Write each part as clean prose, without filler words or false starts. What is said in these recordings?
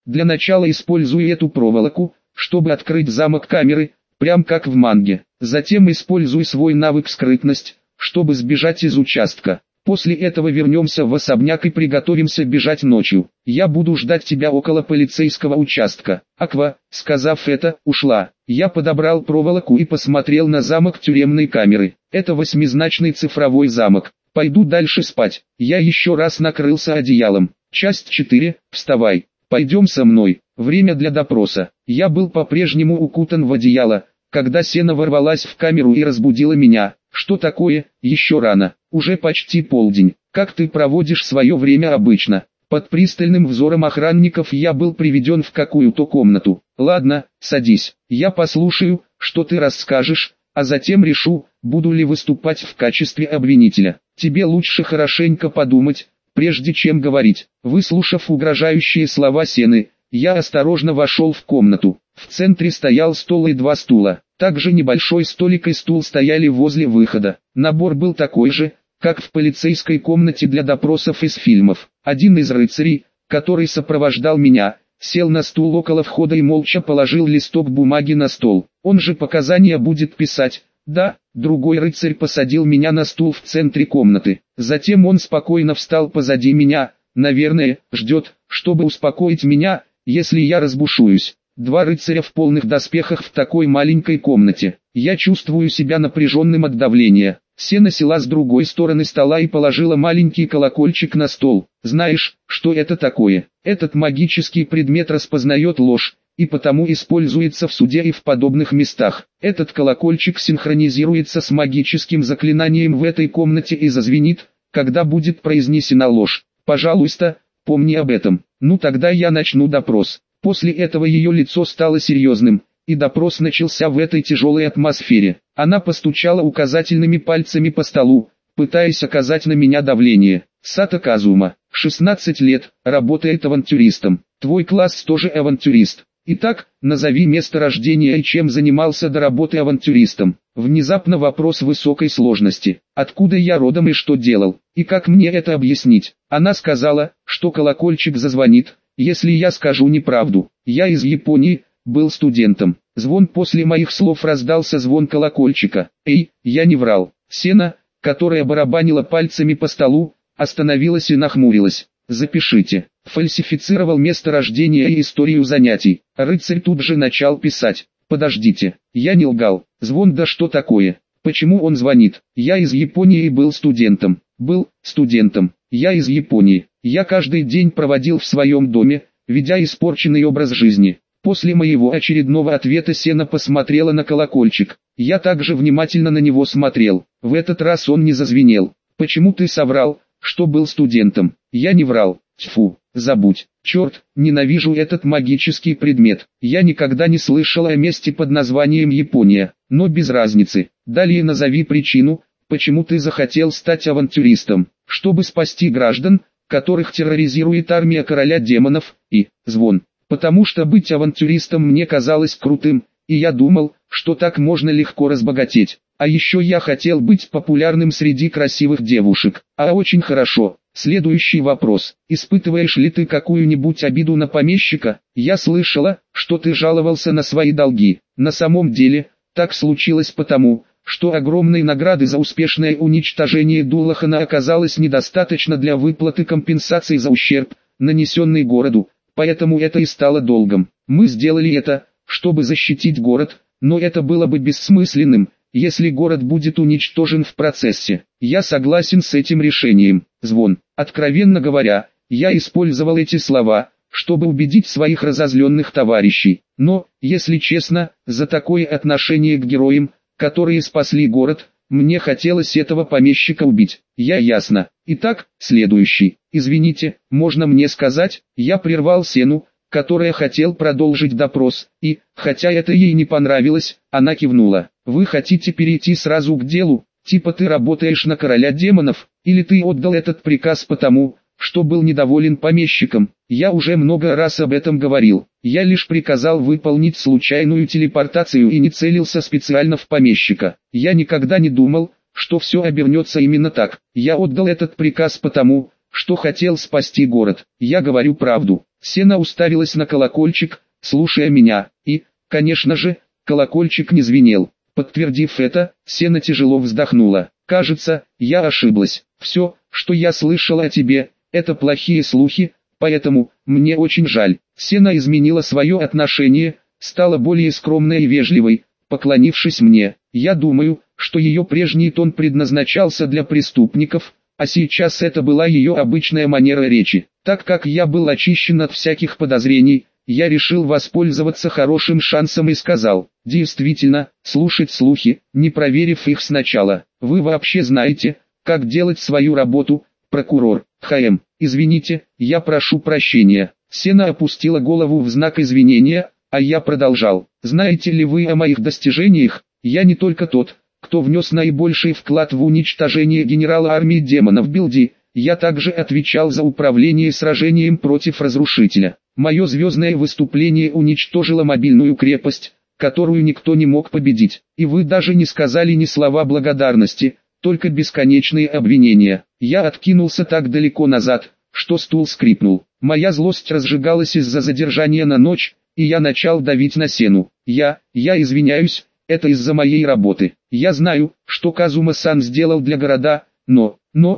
Для начала используй эту проволоку, чтобы открыть замок камеры, прям как в манге. Затем используй свой навык скрытность, чтобы сбежать из участка. После этого вернемся в особняк и приготовимся бежать ночью. Я буду ждать тебя около полицейского участка. Аква, сказав это, ушла. Я подобрал проволоку и посмотрел на замок тюремной камеры. Это 8-значный цифровой замок. Пойду дальше спать. Я еще раз накрылся одеялом. Часть 4. Вставай. Пойдем со мной. Время для допроса. Я был по-прежнему укутан в одеяло, когда Сена ворвалась в камеру и разбудила меня. Что такое? Еще рано. Уже почти полдень. Как ты проводишь свое время обычно? Под пристальным взором охранников я был приведен в какую-то комнату. Ладно, садись. Я послушаю, что ты расскажешь, а затем решу, буду ли выступать в качестве обвинителя. Тебе лучше хорошенько подумать, прежде чем говорить. Выслушав угрожающие слова Сены, я осторожно вошел в комнату. В центре стоял стол и 2 стула. Также небольшой столик и стул стояли возле выхода. Набор был такой же, как в полицейской комнате для допросов из фильмов. Один из рыцарей, который сопровождал меня, сел на стул около входа и молча положил листок бумаги на стол. Он же показания будет писать. Да, другой рыцарь посадил меня на стул в центре комнаты. Затем он спокойно встал позади меня, наверное, ждет, чтобы успокоить меня, если я разбушуюсь. 2 рыцаря в полных доспехах в такой маленькой комнате. Я чувствую себя напряженным от давления. Сена села с другой стороны стола и положила маленький колокольчик на стол. Знаешь, что это такое? Этот магический предмет распознает ложь, и потому используется в суде и в подобных местах. Этот колокольчик синхронизируется с магическим заклинанием в этой комнате и зазвенит, когда будет произнесена ложь. Пожалуйста, помни об этом. Ну тогда я начну допрос. После этого ее лицо стало серьезным, и допрос начался в этой тяжелой атмосфере. Она постучала указательными пальцами по столу, пытаясь оказать на меня давление. Сато Казума, 16 лет, работает авантюристом. Твой класс тоже авантюрист. Итак, назови место рождения и чем занимался до работы авантюристом. Внезапно вопрос высокой сложности. Откуда я родом и что делал? И как мне это объяснить? Она сказала, что колокольчик зазвонит, если я скажу неправду. Я из Японии, был студентом. Звон после моих слов раздался звон колокольчика. Эй, я не врал. Сена, которая барабанила пальцами по столу, остановилась и нахмурилась. Запишите. Фальсифицировал место рождения и историю занятий. Рыцарь тут же начал писать. Подождите, я не лгал. Звон, да что такое? Почему он звонит? Я из Японии и был студентом. Был студентом. Я из Японии. Я каждый день проводил в своем доме, ведя испорченный образ жизни. После моего очередного ответа Сена посмотрела на колокольчик. Я также внимательно на него смотрел. В этот раз он не зазвенел. Почему ты соврал, что был студентом? Я не врал. Тьфу, забудь. Черт, ненавижу этот магический предмет. Я никогда не слышал о месте под названием Япония, но без разницы. Далее назови причину, почему ты захотел стать авантюристом. Чтобы спасти граждан, которых терроризирует армия короля демонов, и звон. Потому что быть авантюристом мне казалось крутым, и я думал, что так можно легко разбогатеть. А еще я хотел быть популярным среди красивых девушек. А очень хорошо. Следующий вопрос. Испытываешь ли ты какую-нибудь обиду на помещика? Я слышала, что ты жаловался на свои долги. На самом деле, так случилось потому, что огромной награды за успешное уничтожение Дулахана оказалось недостаточно для выплаты компенсации за ущерб, нанесенный городу, поэтому это и стало долгом. Мы сделали это, чтобы защитить город, но это было бы бессмысленным, если город будет уничтожен в процессе. Я согласен с этим решением. Звон. Откровенно говоря, я использовал эти слова, чтобы убедить своих разозленных товарищей. Но, если честно, за такое отношение к героям, которые спасли город, мне хотелось этого помещика убить. Я ясно. Итак, следующий. Извините, можно мне сказать? Я прервал Сену, которая хотел продолжить допрос, и, хотя это ей не понравилось, она кивнула. Вы хотите перейти сразу к делу? Типа ты работаешь на короля демонов, или ты отдал этот приказ потому, что был недоволен помещиком? Я уже много раз об этом говорил. Я лишь приказал выполнить случайную телепортацию и не целился специально в помещика. Я никогда не думал, что все обернется именно так. Я отдал этот приказ потому, что хотел спасти город. Я говорю правду. Сена уставилась на колокольчик, слушая меня, и, конечно же, колокольчик не звенел. Подтвердив это, Сена тяжело вздохнула. «Кажется, я ошиблась. Все, что я слышала о тебе, это плохие слухи, поэтому, мне очень жаль». Сена изменила свое отношение, стала более скромной и вежливой, поклонившись мне. Я думаю, что ее прежний тон предназначался для преступников, а сейчас это была ее обычная манера речи. Так как я был очищен от всяких подозрений, я решил воспользоваться хорошим шансом и сказал: «Действительно, слушать слухи, не проверив их сначала. Вы вообще знаете, как делать свою работу, прокурор?» «ХМ, извините, я прошу прощения». Сена опустила голову в знак извинения, а я продолжал: «Знаете ли вы о моих достижениях? Я не только тот, кто внес наибольший вклад в уничтожение генерала армии демонов Билди, я также отвечал за управление сражением против разрушителя. Мое звездное выступление уничтожило мобильную крепость, которую никто не мог победить, и вы даже не сказали ни слова благодарности, только бесконечные обвинения». Я откинулся так далеко назад, что стул скрипнул. Моя злость разжигалась из-за задержания на ночь, и я начал давить на Сену. Я извиняюсь, это из-за моей работы. Я знаю, что Казума-сан сделал для города, но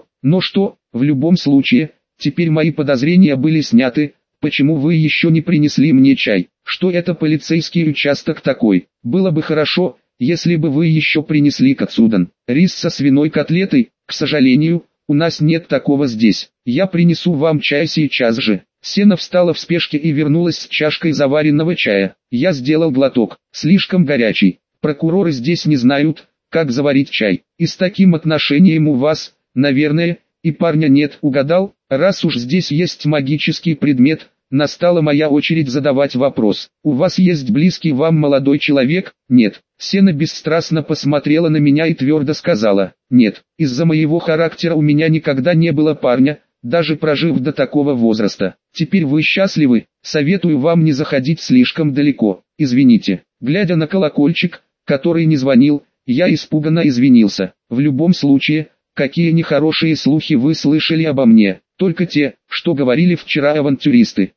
что, в любом случае, теперь мои подозрения были сняты. Почему вы еще не принесли мне чай? Что это полицейский участок такой? Было бы хорошо, если бы вы еще принесли кацудан. Рис со свиной котлетой, к сожалению, у нас нет такого здесь. Я принесу вам чай сейчас же». Сена встала в спешке и вернулась с чашкой заваренного чая. Я сделал глоток, слишком горячий. Прокуроры здесь не знают, как заварить чай. И с таким отношением у вас, наверное, и парня нет. Угадал? Раз уж здесь есть магический предмет, настала моя очередь задавать вопрос. У вас есть близкий вам молодой человек? Нет. Сена бесстрастно посмотрела на меня и твердо сказала: «Нет, из-за моего характера у меня никогда не было парня, даже прожив до такого возраста. Теперь вы счастливы, советую вам не заходить слишком далеко. Извините». Глядя на колокольчик, который не звонил, я испуганно извинился. «В любом случае, какие нехорошие слухи вы слышали обо мне?» «Только те, что говорили вчера авантюристы.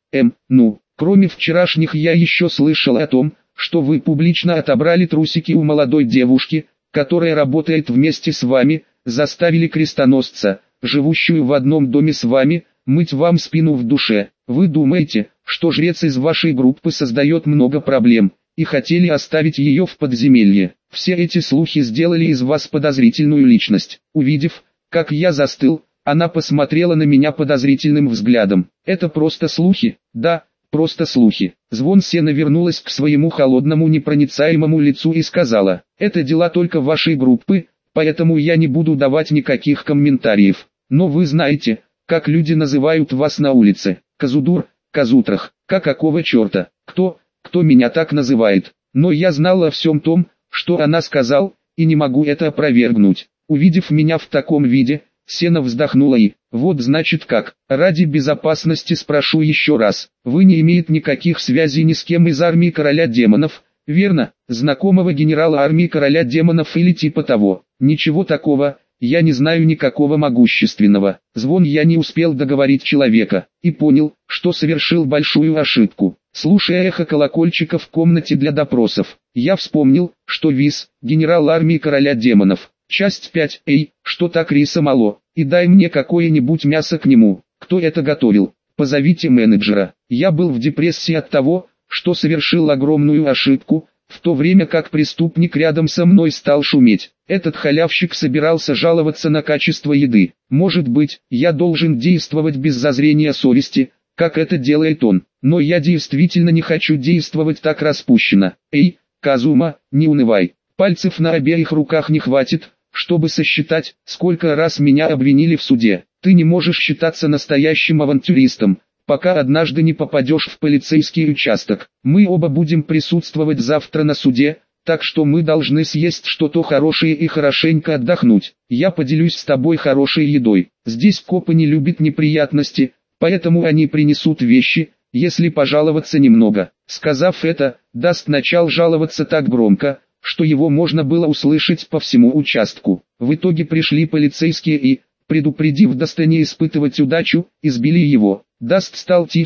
Кроме вчерашних я еще слышал о том, что вы публично отобрали трусики у молодой девушки, которая работает вместе с вами, заставили крестоносца, живущую в одном доме с вами, мыть вам спину в душе. Вы думаете, что жрец из вашей группы создает много проблем, и хотели оставить ее в подземелье. Все эти слухи сделали из вас подозрительную личность». Увидев, как я застыл, она посмотрела на меня подозрительным взглядом. «Это просто слухи?» «Да, просто слухи». Звон Сена вернулась к своему холодному непроницаемому лицу и сказала: «Это дела только вашей группы, поэтому я не буду давать никаких комментариев. Но вы знаете, как люди называют вас на улице. Казудур, Казутрах. Какого черта? Кто меня так называет?» Но я знал о всем том, что она сказал, и не могу это опровергнуть. Увидев меня в таком виде, Сена вздохнула и: «Вот значит как. Ради безопасности спрошу еще раз. Вы не имеете никаких связей ни с кем из армии короля демонов, верно? Знакомого генерала армии короля демонов или типа того?» «Ничего такого, я не знаю никакого могущественного». Звон я не успел договорить человека, и понял, что совершил большую ошибку. Слушая эхо колокольчика в комнате для допросов, я вспомнил, что Вис, генерал армии короля демонов. Часть 5. «Эй, что так риса мало, и дай мне какое-нибудь мясо к нему. Кто это готовил? Позовите менеджера». Я был в депрессии от того, что совершил огромную ошибку, в то время как преступник рядом со мной стал шуметь. Этот халявщик собирался жаловаться на качество еды. Может быть, я должен действовать без зазрения совести, как это делает он. Но я действительно не хочу действовать так распущенно. «Эй, Казума, не унывай. Пальцев на обеих руках не хватит, чтобы сосчитать, сколько раз меня обвинили в суде. Ты не можешь считаться настоящим авантюристом, пока однажды не попадешь в полицейский участок. Мы оба будем присутствовать завтра на суде, так что мы должны съесть что-то хорошее и хорошенько отдохнуть. Я поделюсь с тобой хорошей едой. Здесь копы не любят неприятности, поэтому они принесут вещи, если пожаловаться немного». Сказав это, Даст начал жаловаться так громко, что его можно было услышать по всему участку. В итоге пришли полицейские и, предупредив Даста не испытывать удачу, избили его. Даст стал тихим,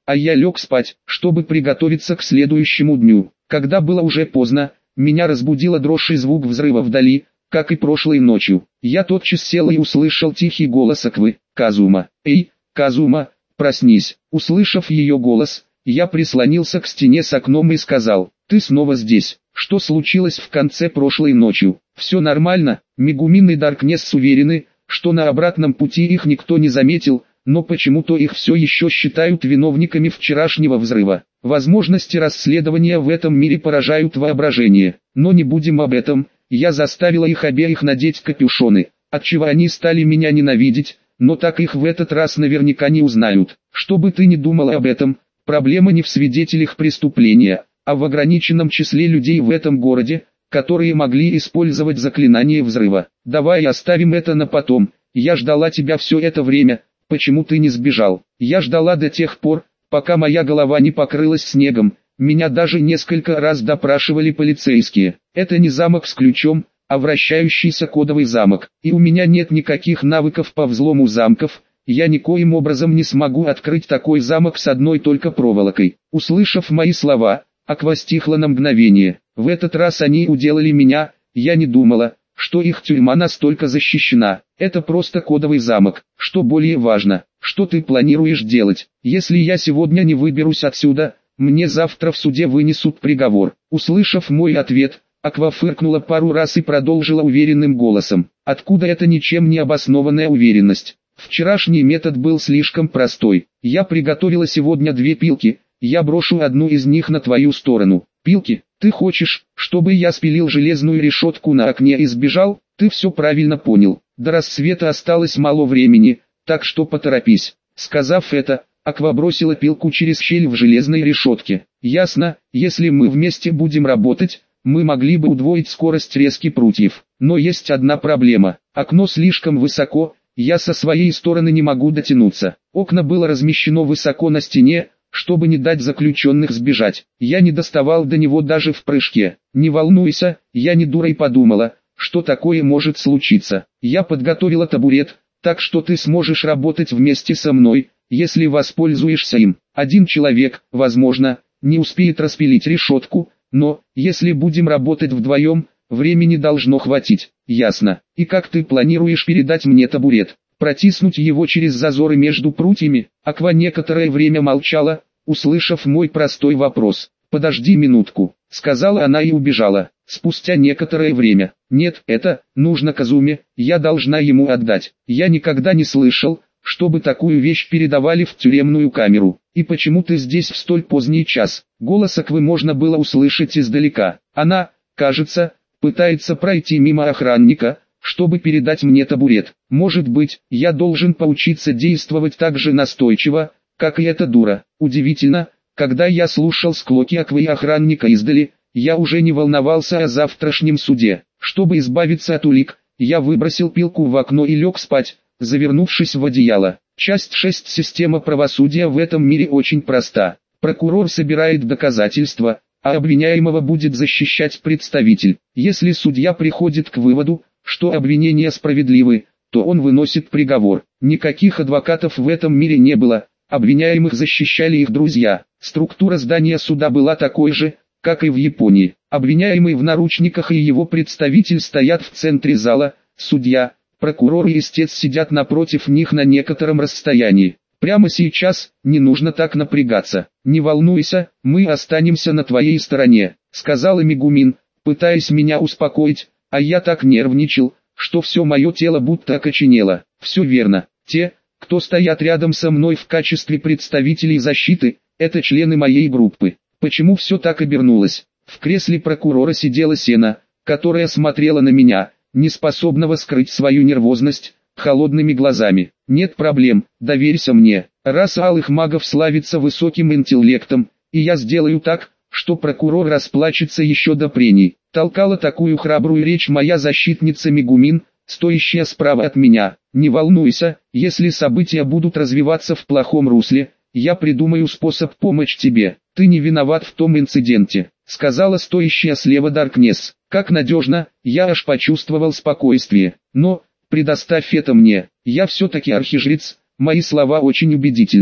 а я лег спать, чтобы приготовиться к следующему дню. Когда было уже поздно, меня разбудила дрожь и звук взрыва вдали, как и прошлой ночью. Я тотчас сел и услышал тихий голос Аквы: «Казума! Эй, Казума, проснись!» Услышав ее голос, я прислонился к стене с окном и сказал: «Ты снова здесь? Что случилось в конце прошлой ночью?» «Все нормально». Мегумин и Даркнесс уверены, что на обратном пути их никто не заметил, но почему-то их все еще считают виновниками вчерашнего взрыва. Возможности расследования в этом мире поражают воображение. Но не будем об этом. Я заставила их обеих надеть капюшоны, отчего они стали меня ненавидеть, но так их в этот раз наверняка не узнают. Что бы ты ни думала об этом, проблема не в свидетелях преступления, а в ограниченном числе людей в этом городе, которые могли использовать заклинание взрыва. Давай оставим это на потом. Я ждала тебя все это время. Почему ты не сбежал? Я ждала до тех пор, пока моя голова не покрылась снегом. Меня даже несколько раз допрашивали полицейские. Это не замок с ключом, а вращающийся кодовый замок. И у меня нет никаких навыков по взлому замков. Я никоим образом не смогу открыть такой замок с одной только проволокой. Услышав мои слова, Аква стихла на мгновение. В этот раз они уделали меня. Я не думала, что их тюрьма настолько защищена. Это просто кодовый замок. Что более важно, что ты планируешь делать? Если я сегодня не выберусь отсюда, мне завтра в суде вынесут приговор. Услышав мой ответ, Аква фыркнула пару раз и продолжила уверенным голосом: «Откуда эта ничем не обоснованная уверенность? Вчерашний метод был слишком простой. Я приготовила сегодня 2 пилки, я брошу одну из них на твою сторону». «Пилки? Ты хочешь, чтобы я спилил железную решетку на окне и сбежал?» «Ты все правильно понял. До рассвета осталось мало времени, так что поторопись». Сказав это, Аква бросила пилку через щель в железной решетке. «Ясно, если мы вместе будем работать, мы могли бы удвоить скорость резки прутьев. Но есть одна проблема. Окно слишком высоко, я со своей стороны не могу дотянуться». Окно было размещено высоко на стене, чтобы не дать заключенных сбежать. Я не доставал до него даже в прыжке. «Не волнуйся, я не дурой подумала, что такое может случиться. Я подготовила табурет, так что ты сможешь работать вместе со мной, если воспользуешься им. Один человек, возможно, не успеет распилить решетку, но, если будем работать вдвоем, времени должно хватить». «Ясно. И как ты планируешь передать мне табурет? Протиснуть его через зазоры между прутьями?» Аква некоторое время молчала, услышав мой простой вопрос. «Подожди минутку», — сказала она и убежала. Спустя некоторое время: «Нет, это нужно Казуме, я должна ему отдать. Я никогда не слышал, чтобы такую вещь передавали в тюремную камеру. И почему ты здесь в столь поздний час?» Голос Аквы можно было услышать издалека. Она, кажется, пытается пройти мимо охранника, чтобы передать мне табурет. Может быть, я должен поучиться действовать так же настойчиво, как и эта дура. Удивительно, когда я слушал склоки Аквы и охранника издали, я уже не волновался о завтрашнем суде. Чтобы избавиться от улик, я выбросил пилку в окно и лег спать, завернувшись в одеяло. Часть 6. Система правосудия в этом мире очень проста. Прокурор собирает доказательства, а обвиняемого будет защищать представитель. Если судья приходит к выводу, что обвинения справедливы, то он выносит приговор. Никаких адвокатов в этом мире не было, обвиняемых защищали их друзья. Структура здания суда была такой же, как и в Японии. Обвиняемый в наручниках и его представитель стоят в центре зала, судья, прокурор и истец сидят напротив них на некотором расстоянии. Прямо сейчас, не нужно так напрягаться. «Не волнуйся, мы останемся на твоей стороне», — сказала Мегумин, пытаясь меня успокоить, а я так нервничал, что все мое тело будто окоченело. «Все верно. Те, кто стоят рядом со мной в качестве представителей защиты, это члены моей группы». Почему все так обернулось? В кресле прокурора сидела Сена, которая смотрела на меня, не способного скрыть свою нервозность, холодными глазами. «Нет проблем, доверься мне. Раса алых магов славится высоким интеллектом, и я сделаю так, что прокурор расплачется еще до прений». Толкала такую храбрую речь моя защитница Мегумин, стоящая справа от меня. «Не волнуйся, если события будут развиваться в плохом русле, я придумаю способ помочь тебе. Ты не виноват в том инциденте», — сказала стоящая слева Даркнесс. «Как надежно», я аж почувствовал спокойствие. «Но, предоставь это мне, я все-таки архижрец, мои слова очень убедительные».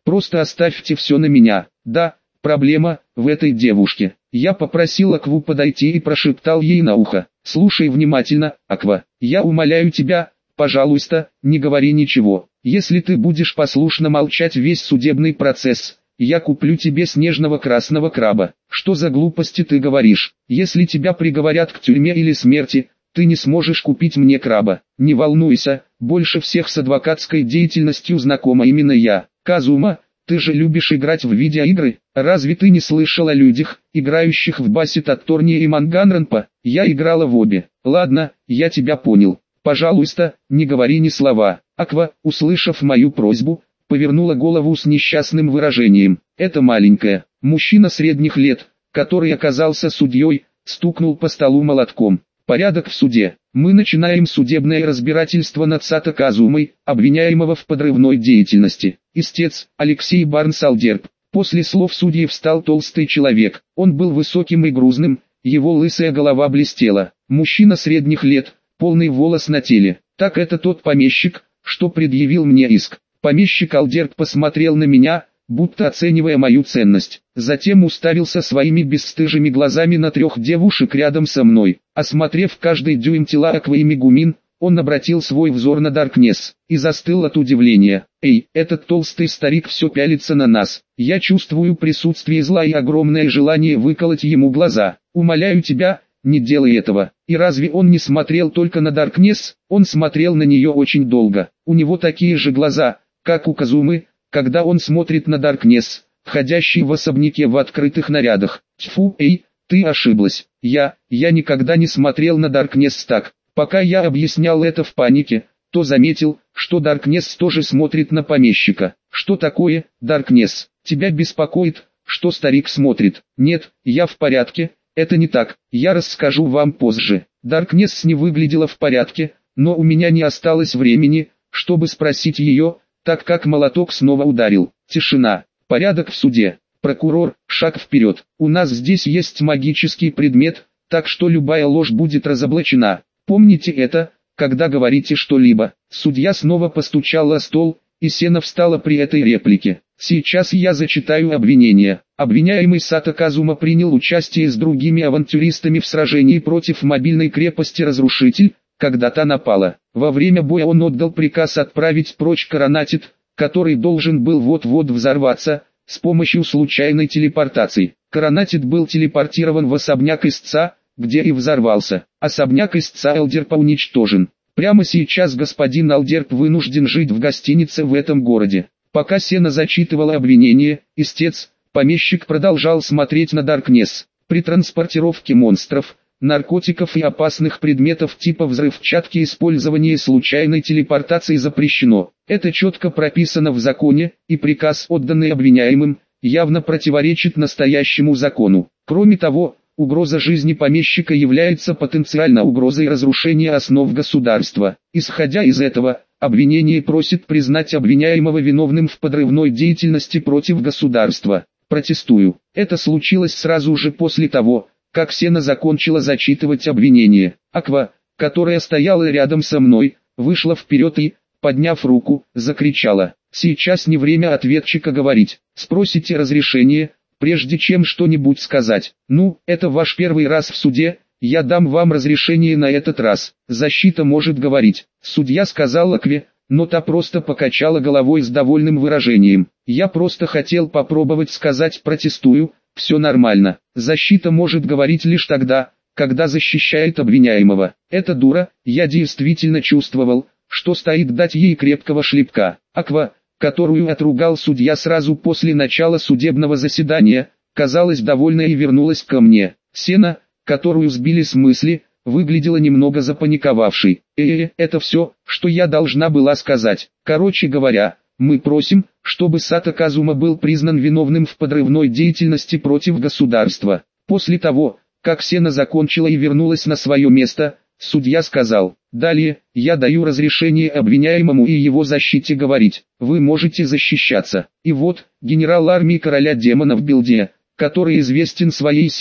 Просто оставьте все на меня. Да, проблема в этой девушке. Я попросил Акву подойти и прошептал ей на ухо. Слушай внимательно, Аква, я умоляю тебя, пожалуйста, не говори ничего. Если ты будешь послушно молчать весь судебный процесс, я куплю тебе снежного красного краба. Что за глупости ты говоришь? Если тебя приговорят к тюрьме или смерти, ты не сможешь купить мне краба. Не волнуйся, больше всех с адвокатской деятельностью знакома именно я. Казума, ты же любишь играть в видеоигры? Разве ты не слышал о людях, играющих в Бассет Атторни и Манганранпа? Я играла в обе. Ладно, я тебя понял. Пожалуйста, не говори ни слова. Аква, услышав мою просьбу, повернула голову с несчастным выражением. Это маленькая, мужчина средних лет, который оказался судьей, стукнул по столу молотком. Порядок в суде. Мы начинаем судебное разбирательство над Сато Казумой, обвиняемого в подрывной деятельности. Истец, Алексей Барнс-Алдерп. После слов судьи встал толстый человек. Он был высоким и грузным, его лысая голова блестела. Мужчина средних лет, полный волос на теле. Так это тот помещик, что предъявил мне иск. Помещик Алдерп посмотрел на меня, будто оценивая мою ценность. Затем уставился своими бесстыжими глазами на 3 девушек рядом со мной. Осмотрев каждый дюйм тела Аквы и Мегумин, он обратил свой взор на Даркнесс и застыл от удивления. «Эй, этот толстый старик все пялится на нас. Я чувствую присутствие зла и огромное желание выколоть ему глаза. Умоляю тебя, не делай этого». И разве он не смотрел только на Даркнесс? Он смотрел на нее очень долго. У него такие же глаза, как у Казумы, когда он смотрит на Даркнесс, входящий в особняке в открытых нарядах. Тьфу, эй, ты ошиблась. Я никогда не смотрел на Даркнесс так. Пока я объяснял это в панике, то заметил, что Даркнесс тоже смотрит на помещика. Что такое, Даркнесс? Тебя беспокоит, что старик смотрит? Нет, я в порядке, это не так, я расскажу вам позже. Даркнесс не выглядела в порядке, но у меня не осталось времени, чтобы спросить ее, так как молоток снова ударил. Тишина. Порядок в суде. Прокурор, шаг вперед. У нас здесь есть магический предмет, так что любая ложь будет разоблачена. Помните это, когда говорите что-либо. Судья снова постучал о стол, и Сена встала при этой реплике. Сейчас я зачитаю обвинение. Обвиняемый Сато Казума принял участие с другими авантюристами в сражении против мобильной крепости Разрушитель, когда та напала. Во время боя он отдал приказ отправить прочь Коронатит, который должен был вот-вот взорваться, с помощью случайной телепортации. Коронатит был телепортирован в особняк истца, где и взорвался. Особняк истца Алдерпа уничтожен. Прямо сейчас господин Алдерп вынужден жить в гостинице в этом городе. Пока Сена зачитывала обвинение, истец, помещик продолжал смотреть на Даркнесс. При транспортировке монстров, наркотиков и опасных предметов типа взрывчатки использование случайной телепортации запрещено. Это четко прописано в законе, и приказ, отданный обвиняемым, явно противоречит настоящему закону. Кроме того, угроза жизни помещика является потенциальной угрозой разрушения основ государства. Исходя из этого, обвинение просит признать обвиняемого виновным в подрывной деятельности против государства. Протестую. Это случилось сразу же после того, как Сена закончила зачитывать обвинение. Аква, которая стояла рядом со мной, вышла вперед и, подняв руку, закричала: «Сейчас не время ответчика говорить. Спросите разрешение, прежде чем что-нибудь сказать. Ну, это ваш первый раз в суде, я дам вам разрешение на этот раз. Защита может говорить». Судья сказал Акве, но та просто покачала головой с довольным выражением. «Я просто хотел попробовать сказать протестую, все нормально. Защита может говорить лишь тогда, когда защищает обвиняемого. Эта дура, я действительно чувствовал, что стоит дать ей крепкого шлепка». Аква, которую отругал судья сразу после начала судебного заседания, казалась довольной и вернулась ко мне. Сена, которую сбили с мысли, выглядела немного запаниковавшей. Это все, что я должна была сказать. Короче говоря, мы просим, чтобы Сато Казума был признан виновным в подрывной деятельности против государства. После того, как Сена закончила и вернулась на свое место, судья сказал: «Далее, я даю разрешение обвиняемому и его защите говорить. Вы можете защищаться». И вот, генерал армии короля демонов Билдия, который известен своей силой,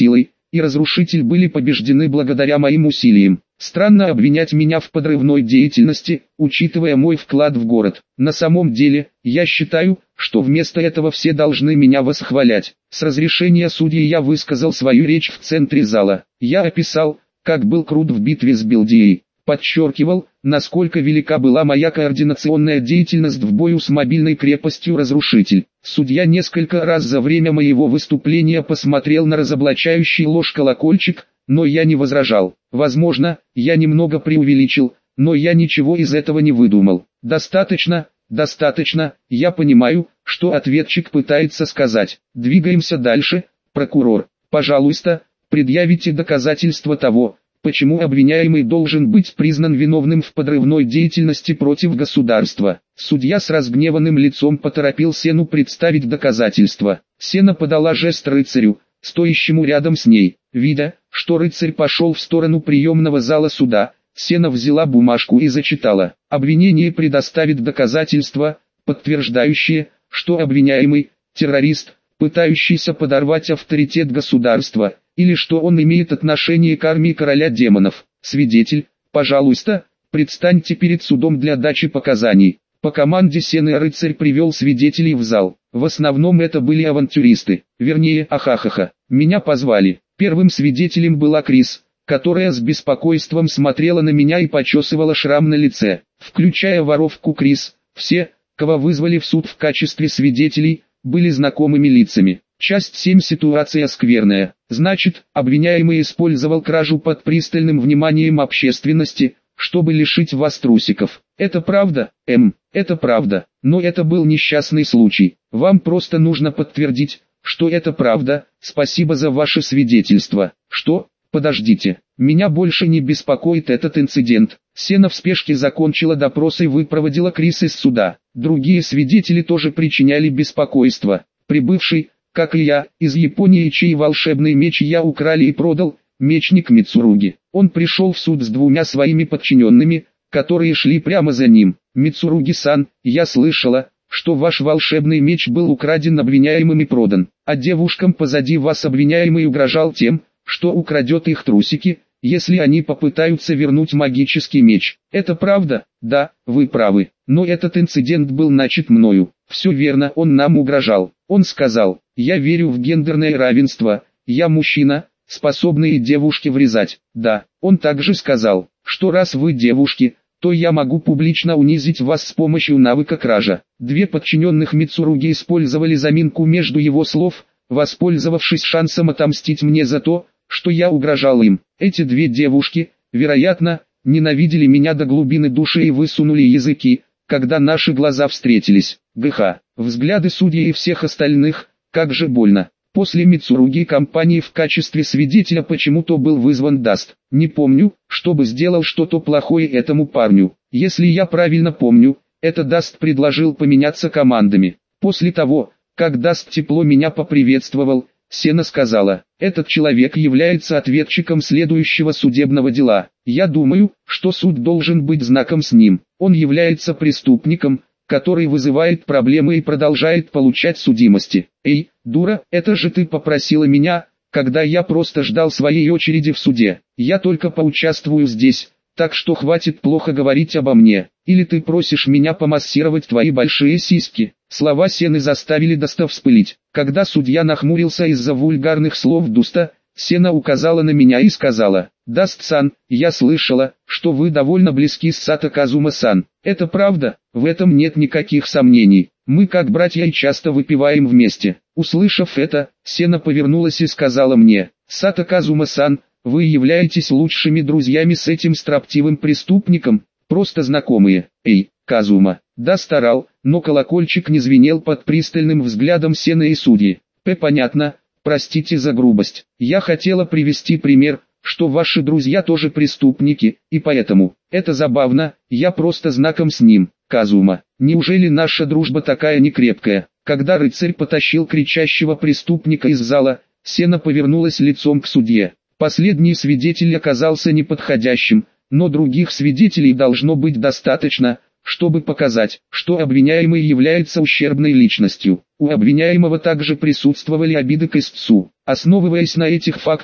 и разрушитель были побеждены благодаря моим усилиям. Странно обвинять меня в подрывной деятельности, учитывая мой вклад в город. На самом деле, я считаю, что вместо этого все должны меня восхвалять. С разрешения судьи я высказал свою речь в центре зала. Я описал, как был крут в битве с Белдией. Подчеркивал, насколько велика была моя координационная деятельность в бою с мобильной крепостью «Разрушитель». Судья несколько раз за время моего выступления посмотрел на разоблачающий ложь колокольчик, но я не возражал. Возможно, я немного преувеличил, но я ничего из этого не выдумал. Достаточно, я понимаю, что ответчик пытается сказать. Двигаемся дальше, прокурор. Пожалуйста, предъявите доказательства того, почему обвиняемый должен быть признан виновным в подрывной деятельности против государства. Судья с разгневанным лицом поторопил Сену представить доказательства. Сена подала жест рыцарю, стоящему рядом с ней. Видя, что рыцарь пошел в сторону приемного зала суда, Сена взяла бумажку и зачитала. Обвинение предоставит доказательства, подтверждающие, что обвиняемый – террорист, пытающийся подорвать авторитет государства, или что он имеет отношение к армии короля демонов. Свидетель, пожалуйста, предстаньте перед судом для дачи показаний. По команде Сены рыцарь привел свидетелей в зал. В основном это были авантюристы, вернее, ахахаха. Меня позвали. Первым свидетелем была Крис, которая с беспокойством смотрела на меня и почесывала шрам на лице. Включая воровку Крис, все, кого вызвали в суд в качестве свидетелей, были знакомыми лицами. Часть 7. Ситуация скверная. Значит, обвиняемый использовал кражу под пристальным вниманием общественности, чтобы лишить вас трусиков. Это правда, это правда, но это был несчастный случай. Вам просто нужно подтвердить, что это правда. Спасибо за ваше свидетельство. Что? Подождите, меня больше не беспокоит этот инцидент. Сена в спешке закончила допрос и выпроводила Крис из суда. Другие свидетели тоже причиняли беспокойство. Прибывший, как и я, из Японии, чей волшебный меч я украли и продал, мечник Мицуруги. Он пришел в суд с двумя своими подчиненными, которые шли прямо за ним. Мицуруги-сан, я слышала, что ваш волшебный меч был украден обвиняемым и продан, а девушкам позади вас обвиняемый угрожал тем, что украдет их трусики, если они попытаются вернуть магический меч. Это правда? Да, вы правы, но этот инцидент был начат мною. Все верно, он нам угрожал. Он сказал: я верю в гендерное равенство, я мужчина, способный девушке врезать. Да, он также сказал, что раз вы девушки, то я могу публично унизить вас с помощью навыка кража. Две подчиненных Мицуруги использовали заминку между его слов, воспользовавшись шансом отомстить мне за то, что я угрожал им. Эти две девушки, вероятно, ненавидели меня до глубины души и высунули языки, когда наши глаза встретились. ГХ. Взгляды судьи и всех остальных, как же больно. После Мицуруги компании в качестве свидетеля почему-то был вызван Даст. Не помню, чтобы сделал что-то плохое этому парню. Если я правильно помню, это Даст предложил поменяться командами. После того, как Даст тепло меня поприветствовал, Сена сказала: этот человек является ответчиком следующего судебного дела. Я думаю, что суд должен быть знаком с ним. Он является преступником, который вызывает проблемы и продолжает получать судимости. Эй, дура, это же ты попросила меня, когда я просто ждал своей очереди в суде. Я только поучаствую здесь, так что хватит плохо говорить обо мне. Или ты просишь меня помассировать твои большие сиськи. Слова Сены заставили Даста вспылить. Когда судья нахмурился из-за вульгарных слов Дуста, Сена указала на меня и сказала: Даст-сан, я слышала, что вы довольно близки с Сато Казума-сан. Это правда, в этом нет никаких сомнений. Мы как братья и часто выпиваем вместе. Услышав это, Сена повернулась и сказала мне: Сато Казума-сан, вы являетесь лучшими друзьями с этим строптивым преступником, просто знакомые. Эй, Казума. Даст орал, но колокольчик не звенел под пристальным взглядом Сены и судьи. Понятно, простите за грубость. Я хотела привести пример, что ваши друзья тоже преступники, и поэтому, это забавно, я просто знаком с ним. Казума, неужели наша дружба такая некрепкая? Когда рыцарь потащил кричащего преступника из зала, Сена повернулась лицом к судье. Последний свидетель оказался неподходящим, но других свидетелей должно быть достаточно, чтобы показать, что обвиняемый является ущербной личностью. У обвиняемого также присутствовали обиды к истцу. Основываясь на этих фактах,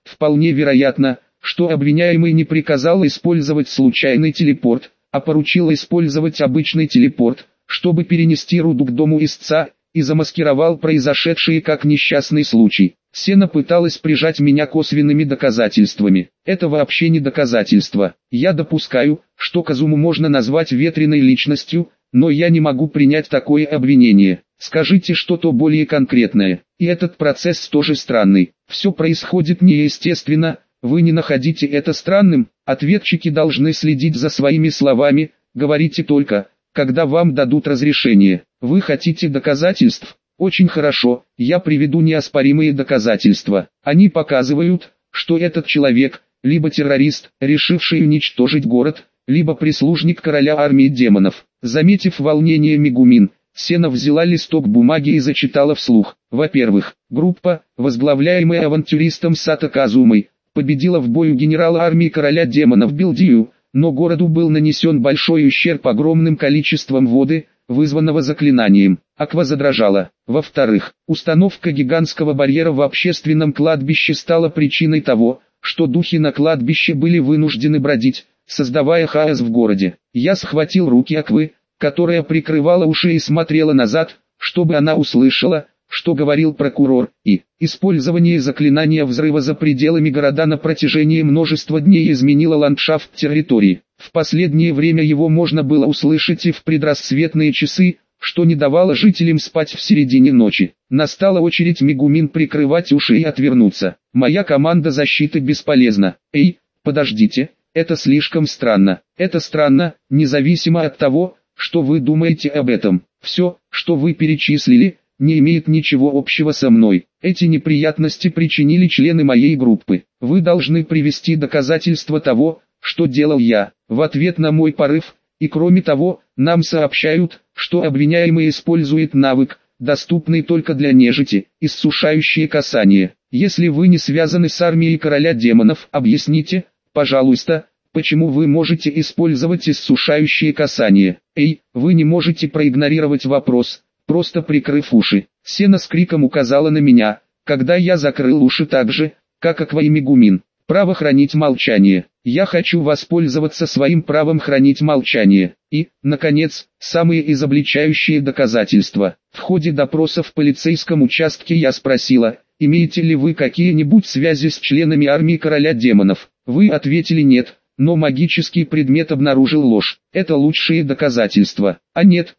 вполне вероятно, что обвиняемый не приказал использовать случайный телепорт, а поручил использовать обычный телепорт, чтобы перенести руду к дому истца, и замаскировал произошедшее как несчастный случай. Сена пыталась прижать меня косвенными доказательствами. Это вообще не доказательство. Я допускаю, что Казуму можно назвать ветреной личностью, но я не могу принять такое обвинение. Скажите что-то более конкретное. И этот процесс тоже странный. Все происходит неестественно. Вы не находите это странным? Ответчики должны следить за своими словами. Говорите только, когда вам дадут разрешение. Вы хотите доказательств? Очень хорошо, я приведу неоспоримые доказательства. Они показывают, что этот человек, либо террорист, решивший уничтожить город, либо прислужник короля армии демонов. Заметив волнение Мегумин, Сена взяла листок бумаги и зачитала вслух. Во-первых, группа, возглавляемая авантюристом Сато Казумой, победила в бою генерала армии короля демонов Билдию, но городу был нанесен большой ущерб огромным количеством воды, вызванного заклинанием. Аква задрожала. Во-вторых, установка гигантского барьера в общественном кладбище стала причиной того, что духи на кладбище были вынуждены бродить, создавая хаос в городе. Я схватил руки Аквы, которая прикрывала уши и смотрела назад, чтобы она услышала, что говорил прокурор, и использование заклинания взрыва за пределами города на протяжении множества дней изменило ландшафт территории. В последнее время его можно было услышать и в предрассветные часы, что не давало жителям спать в середине ночи. Настала очередь Мегумин прикрывать уши и отвернуться. Моя команда защиты бесполезна. Эй, подождите, это слишком странно. Это странно, независимо от того, что вы думаете об этом. Все, что вы перечислили, не имеет ничего общего со мной. Эти неприятности причинили члены моей группы. Вы должны привести доказательства того, что делал я, в ответ на мой порыв, и кроме того, нам сообщают, что обвиняемый использует навык, доступный только для нежити, иссушающее касание. Если вы не связаны с армией короля демонов, объясните, пожалуйста, почему вы можете использовать иссушающее касание. Эй, вы не можете проигнорировать вопрос, просто прикрыв уши. Сена с криком указала на меня, когда я закрыл уши так же, как Аква и Мегумин. Право хранить молчание. Я хочу воспользоваться своим правом хранить молчание. И, наконец, самые изобличающие доказательства. В ходе допроса в полицейском участке я спросила, имеете ли вы какие-нибудь связи с членами армии короля демонов? Вы ответили нет, но магический предмет обнаружил ложь. Это лучшие доказательства. А нет.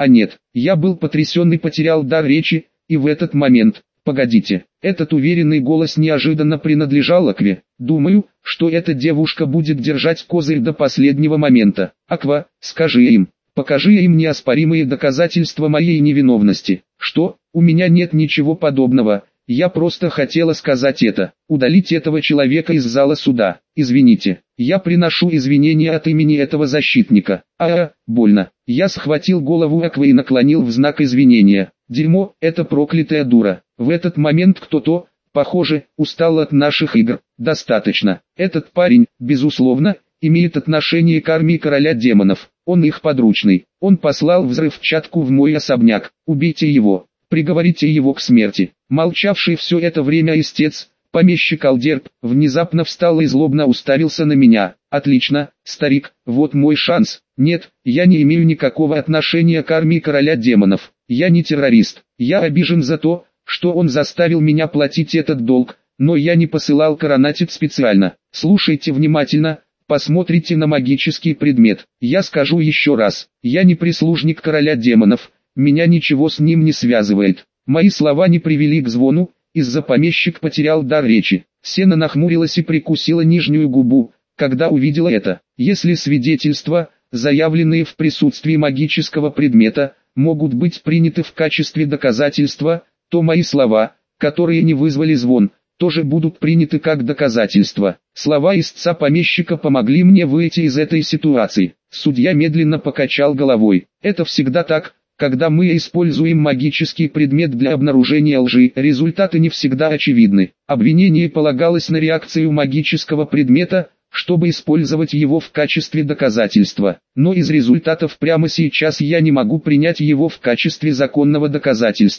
Я был потрясен и потерял дар речи, и в этот момент... Погодите, этот уверенный голос неожиданно принадлежал Акве. Думаю, что эта девушка будет держать козырь до последнего момента. Аква, скажи им, покажи им неоспоримые доказательства моей невиновности. Что? У меня нет ничего подобного. Я просто хотела сказать это. Удалить этого человека из зала суда. Извините. Я приношу извинения от имени этого защитника. Больно. Я схватил голову Аквы и наклонил в знак извинения. Дерьмо, это проклятая дура. В этот момент кто-то, похоже, устал от наших игр. Достаточно. Этот парень, безусловно, имеет отношение к армии короля демонов. Он их подручный. Он послал взрывчатку в мой особняк. Убейте его. Приговорите его к смерти. Молчавший все это время истец, помещик Алдерб, внезапно встал и злобно уставился на меня. Отлично, старик, вот мой шанс. Нет, я не имею никакого отношения к армии короля демонов. Я не террорист. Я обижен за то, что он заставил меня платить этот долг, но я не посылал коронатит специально. Слушайте внимательно, посмотрите на магический предмет. Я скажу еще раз, я не прислужник короля демонов, меня ничего с ним не связывает. Мои слова не привели к звону, из-за помещик потерял дар речи. Сена нахмурилась и прикусила нижнюю губу, когда увидела это. Если свидетельства, заявленные в присутствии магического предмета, могут быть приняты в качестве доказательства, то мои слова, которые не вызвали звон, тоже будут приняты как доказательства. Слова истца помещика помогли мне выйти из этой ситуации. Судья медленно покачал головой. Это всегда так, когда мы используем магический предмет для обнаружения лжи. Результаты не всегда очевидны. Обвинение полагалось на реакцию магического предмета, чтобы использовать его в качестве доказательства. Но из результатов прямо сейчас я не могу принять его в качестве законного доказательства.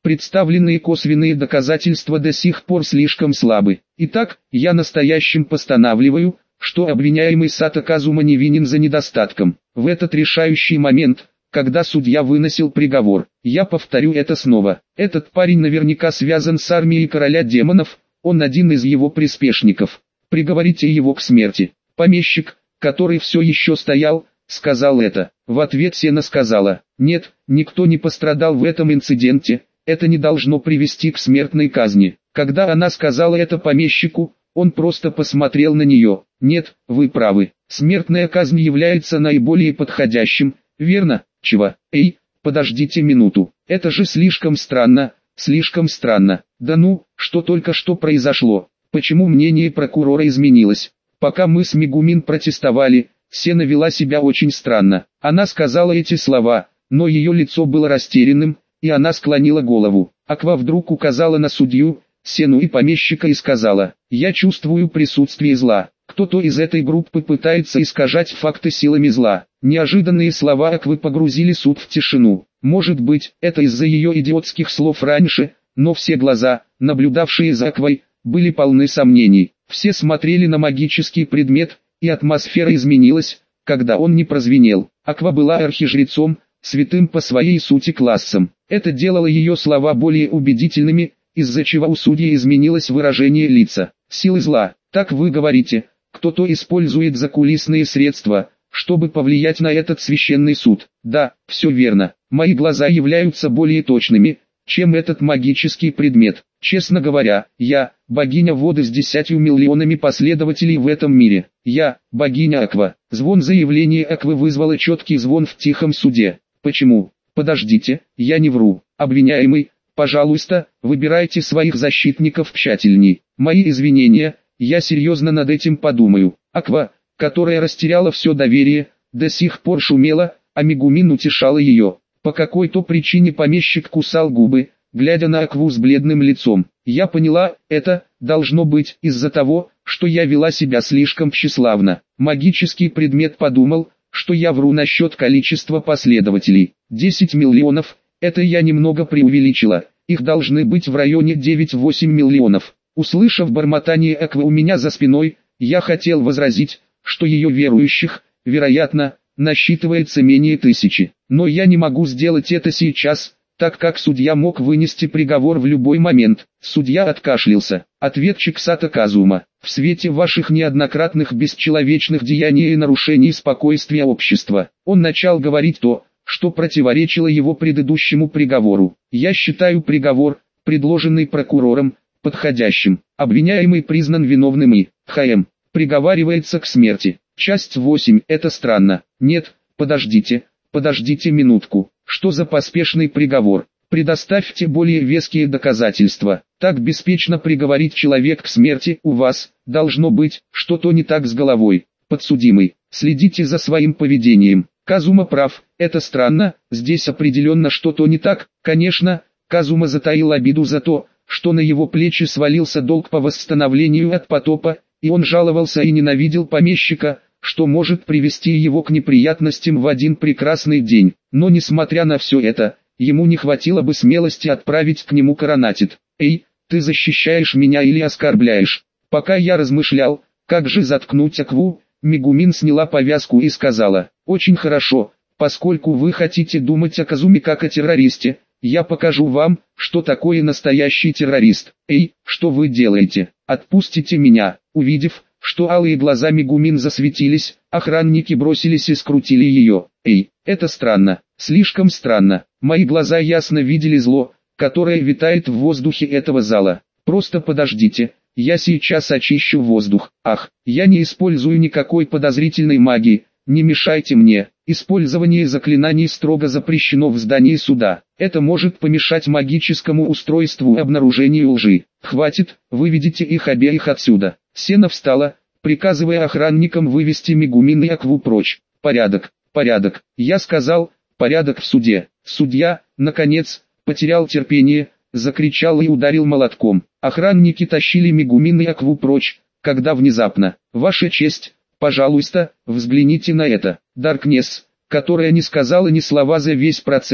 Представленные косвенные доказательства до сих пор слишком слабы. Итак, я настоящим постанавливаю, что обвиняемый Сато Казума невинен за недостатком. В этот решающий момент, когда судья выносил приговор, я повторю это снова. Этот парень наверняка связан с армией короля демонов, он один из его приспешников. Приговорите его к смерти. Помещик, который все еще стоял, сказал это. В ответ Сена сказала: нет, никто не пострадал в этом инциденте, это не должно привести к смертной казни. Когда она сказала это помещику, он просто посмотрел на нее. Нет, вы правы, смертная казнь является наиболее подходящим, верно? Чего? Эй, подождите минуту, это же слишком странно, слишком странно. Да ну, что только что произошло? Почему мнение прокурора изменилось? Пока мы с Мегумин протестовали, Сена вела себя очень странно. Она сказала эти слова, но ее лицо было растерянным, и она склонила голову. Аква вдруг указала на судью, Сену и помещика и сказала: я чувствую присутствие зла. Кто-то из этой группы пытается искажать факты силами зла. Неожиданные слова Аквы погрузили суд в тишину. Может быть, это из-за ее идиотских слов раньше, но все глаза, наблюдавшие за Аквой, были полны сомнений. Все смотрели на магический предмет, и атмосфера изменилась, когда он не прозвенел. Аква была архижрецом, святым по своей сути классом. Это делало ее слова более убедительными, из-за чего у судьи изменилось выражение лица. Силы зла, так вы говорите, кто-то использует закулисные средства, чтобы повлиять на этот священный суд. Да, все верно. Мои глаза являются более точными, чем этот магический предмет. Честно говоря, я, богиня воды с 10 миллионами последователей в этом мире. Я, богиня Аква. Звон заявления Аквы вызвало четкий звон в тихом суде. Почему? Подождите, я не вру. Обвиняемый, пожалуйста, выбирайте своих защитников тщательней. Мои извинения, я серьезно над этим подумаю. Аква, которая растеряла все доверие, до сих пор шумела, а Мегумин утешала ее. По какой-то причине помещик кусал губы, глядя на Акву с бледным лицом. Я поняла, это, должно быть, из-за того, что я вела себя слишком тщеславно. Магический предмет подумал, что я вру насчет количества последователей. 10 миллионов, это я немного преувеличила, их должны быть в районе 9-8 миллионов. Услышав бормотание Аквы у меня за спиной, я хотел возразить, что ее верующих, вероятно, насчитывается менее 1000. Но я не могу сделать это сейчас, так как судья мог вынести приговор в любой момент. Судья откашлялся. Ответчик Сато Казума: в свете ваших неоднократных бесчеловечных деяний и нарушений спокойствия общества, он начал говорить то, что противоречило его предыдущему приговору. Я считаю приговор, предложенный прокурором, подходящим. Обвиняемый признан виновным и, приговаривается к смерти. Часть 8. Это странно. Нет, подождите минутку. Что за поспешный приговор? Предоставьте более веские доказательства. Так беспечно приговорить человека к смерти, у вас, должно быть, что-то не так с головой. Подсудимый, следите за своим поведением. Казума прав, это странно, здесь определенно что-то не так. Конечно, Казума затаил обиду за то, что на его плечи свалился долг по восстановлению от потопа, и он жаловался и ненавидел помещика, что может привести его к неприятностям в один прекрасный день. Но несмотря на все это, ему не хватило бы смелости отправить к нему коронатит. «Эй, ты защищаешь меня или оскорбляешь?» Пока я размышлял, как же заткнуть Акву, Мегумин сняла повязку и сказала: «Очень хорошо, поскольку вы хотите думать о Казуме как о террористе, я покажу вам, что такое настоящий террорист. Эй, что вы делаете? Отпустите меня!» Увидев, что алые глаза Мегумин засветились, охранники бросились и скрутили ее. «Эй, это странно, слишком странно. Мои глаза ясно видели зло, которое витает в воздухе этого зала. Просто подождите, я сейчас очищу воздух. Ах, я не использую никакой подозрительной магии, не мешайте мне. Использование заклинаний строго запрещено в здании суда. Это может помешать магическому устройству и обнаружению лжи. Хватит, выведите их обеих отсюда». Сена встала, приказывая охранникам вывести Мегумин и Акву прочь. «Порядок, порядок!» Я сказал, порядок в суде. Судья, наконец, потерял терпение, закричал и ударил молотком. Охранники тащили Мегумин и Акву прочь, когда внезапно: «Ваша честь, пожалуйста, взгляните на это». Даркнесс, которая не сказала ни слова за весь процесс,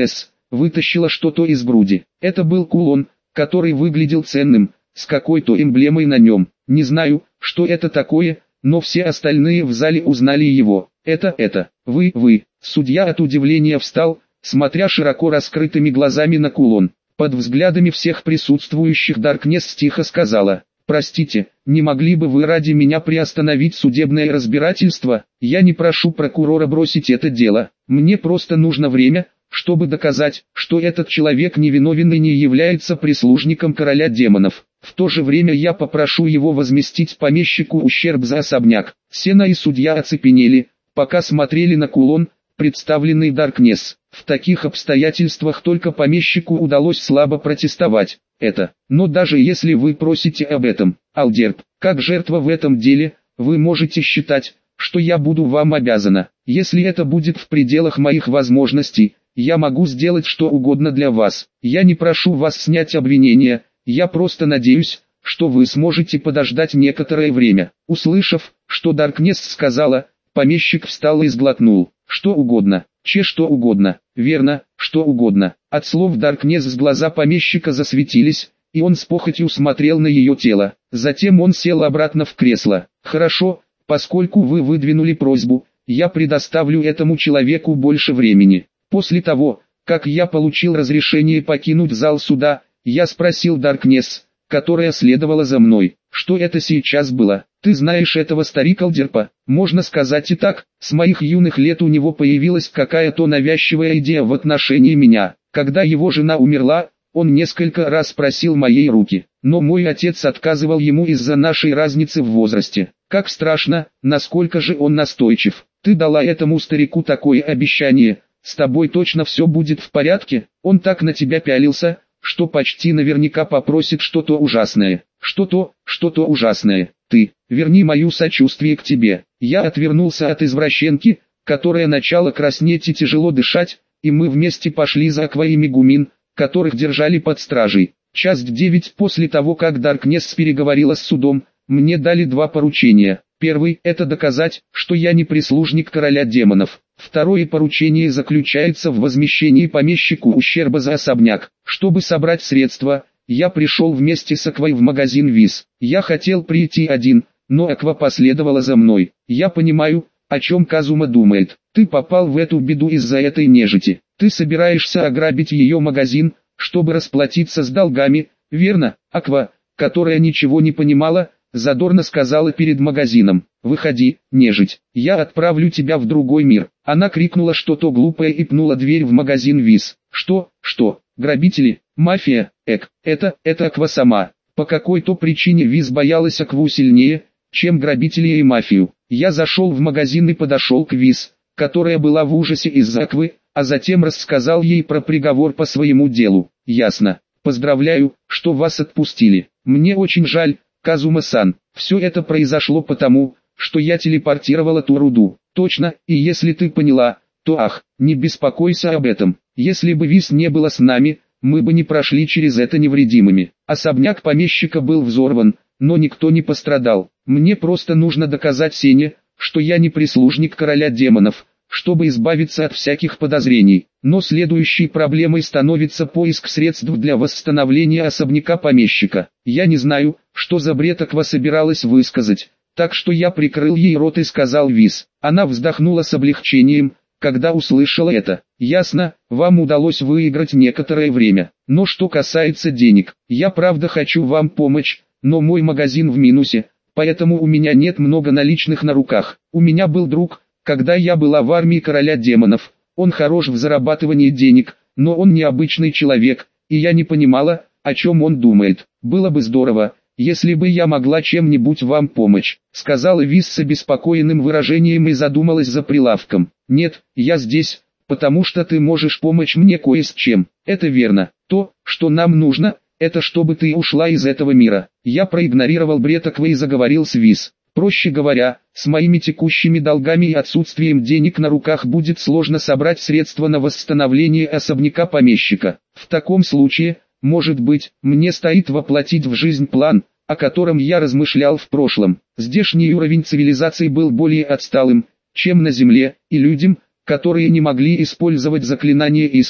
вытащила что-то из груди. Это был кулон, который выглядел ценным, с какой-то эмблемой на нем. Не знаю, что это такое, но все остальные в зале узнали его. Это, вы. Судья от удивления встал, смотря широко раскрытыми глазами на кулон. Под взглядами всех присутствующих Даркнесс тихо сказала: «Простите, не могли бы вы ради меня приостановить судебное разбирательство? Я не прошу прокурора бросить это дело. Мне просто нужно время, чтобы доказать, что этот человек невиновен и не является прислужником короля демонов. В то же время я попрошу его возместить помещику ущерб за особняк». Сена и судья оцепенели, пока смотрели на кулон, представленный Даркнесс. В таких обстоятельствах только помещику удалось слабо протестовать. Но даже если вы просите об этом, Алдерб, как жертва в этом деле, вы можете считать, что я буду вам обязана. Если это будет в пределах моих возможностей, я могу сделать что угодно для вас. Я не прошу вас снять обвинения, я просто надеюсь, что вы сможете подождать некоторое время. Услышав, что Даркнесс сказала, помещик встал и сглотнул. Что угодно, что угодно, верно, что угодно. От слов Даркнесс глаза помещика засветились, и он с похотью смотрел на ее тело. Затем он сел обратно в кресло. «Хорошо, поскольку вы выдвинули просьбу, я предоставлю этому человеку больше времени». После того, как я получил разрешение покинуть зал суда, я спросил Даркнесс, которая следовала за мной, что это сейчас было. «Ты знаешь этого старика Алдерпа?» Можно сказать и так, с моих юных лет у него появилась какая-то навязчивая идея в отношении меня. Когда его жена умерла, он несколько раз просил моей руки, но мой отец отказывал ему из-за нашей разницы в возрасте. Как страшно, насколько же он настойчив. «Ты дала этому старику такое обещание, с тобой точно все будет в порядке?» Он так на тебя пялился, что почти наверняка попросит что-то ужасное. Что-то ужасное. Ты, верни мое сочувствие к тебе. Я отвернулся от извращенки, которая начала краснеть и тяжело дышать, и мы вместе пошли за Аква и Мегумин, которых держали под стражей. Часть 9. После того, как Даркнесс переговорила с судом, мне дали два поручения. Первый – это доказать, что я не прислужник короля демонов. Второе поручение заключается в возмещении помещику ущерба за особняк. Чтобы собрать средства, я пришел вместе с Аквой в магазин Виз. Я хотел прийти один, но Аква последовала за мной. Я понимаю, о чем Казума думает. Ты попал в эту беду из-за этой нежити. Ты собираешься ограбить ее магазин, чтобы расплатиться с долгами, верно? Аква, которая ничего не понимала, задорно сказала перед магазином: «Выходи, нежить, я отправлю тебя в другой мир». Она крикнула что-то глупое и пнула дверь в магазин Виз. Что? Грабители? Мафия? Это Аква сама. По какой-то причине Виз боялась Акву сильнее, чем грабители и мафию. Я зашел в магазин и подошел к Виз, которая была в ужасе из-за Аквы, а затем рассказал ей про приговор по своему делу. «Ясно. Поздравляю, что вас отпустили. Мне очень жаль, Казума-сан. Все это произошло потому, что я телепортировала ту руду». «Точно, и если ты поняла, то не беспокойся об этом. Если бы Виз не было с нами, мы бы не прошли через это невредимыми». Особняк помещика был взорван, но никто не пострадал. Мне просто нужно доказать Сене, что я не прислужник короля демонов, чтобы избавиться от всяких подозрений. Но следующей проблемой становится поиск средств для восстановления особняка помещика. Я не знаю, что за бред Аква собиралась высказать, так что я прикрыл ей рот и сказал Виз. Она вздохнула с облегчением, когда услышала это. «Ясно, вам удалось выиграть некоторое время. Но что касается денег, я правда хочу вам помочь, но мой магазин в минусе, поэтому у меня нет много наличных на руках. У меня был друг, когда я была в армии короля демонов. Он хорош в зарабатывании денег, но он необычный человек, и я не понимала, о чем он думает. Было бы здорово, если бы я могла чем-нибудь вам помочь», сказала Виз с обеспокоенным выражением и задумалась за прилавком. «Нет, я здесь, потому что ты можешь помочь мне кое с чем. Это верно. То, что нам нужно, это чтобы ты ушла из этого мира». Я проигнорировал бред Аквы и заговорил с Виз. «Проще говоря, с моими текущими долгами и отсутствием денег на руках будет сложно собрать средства на восстановление особняка помещика. В таком случае, может быть, мне стоит воплотить в жизнь план, о котором я размышлял в прошлом. Здешний уровень цивилизации был более отсталым, чем на Земле, и людям, которые не могли использовать заклинание искра,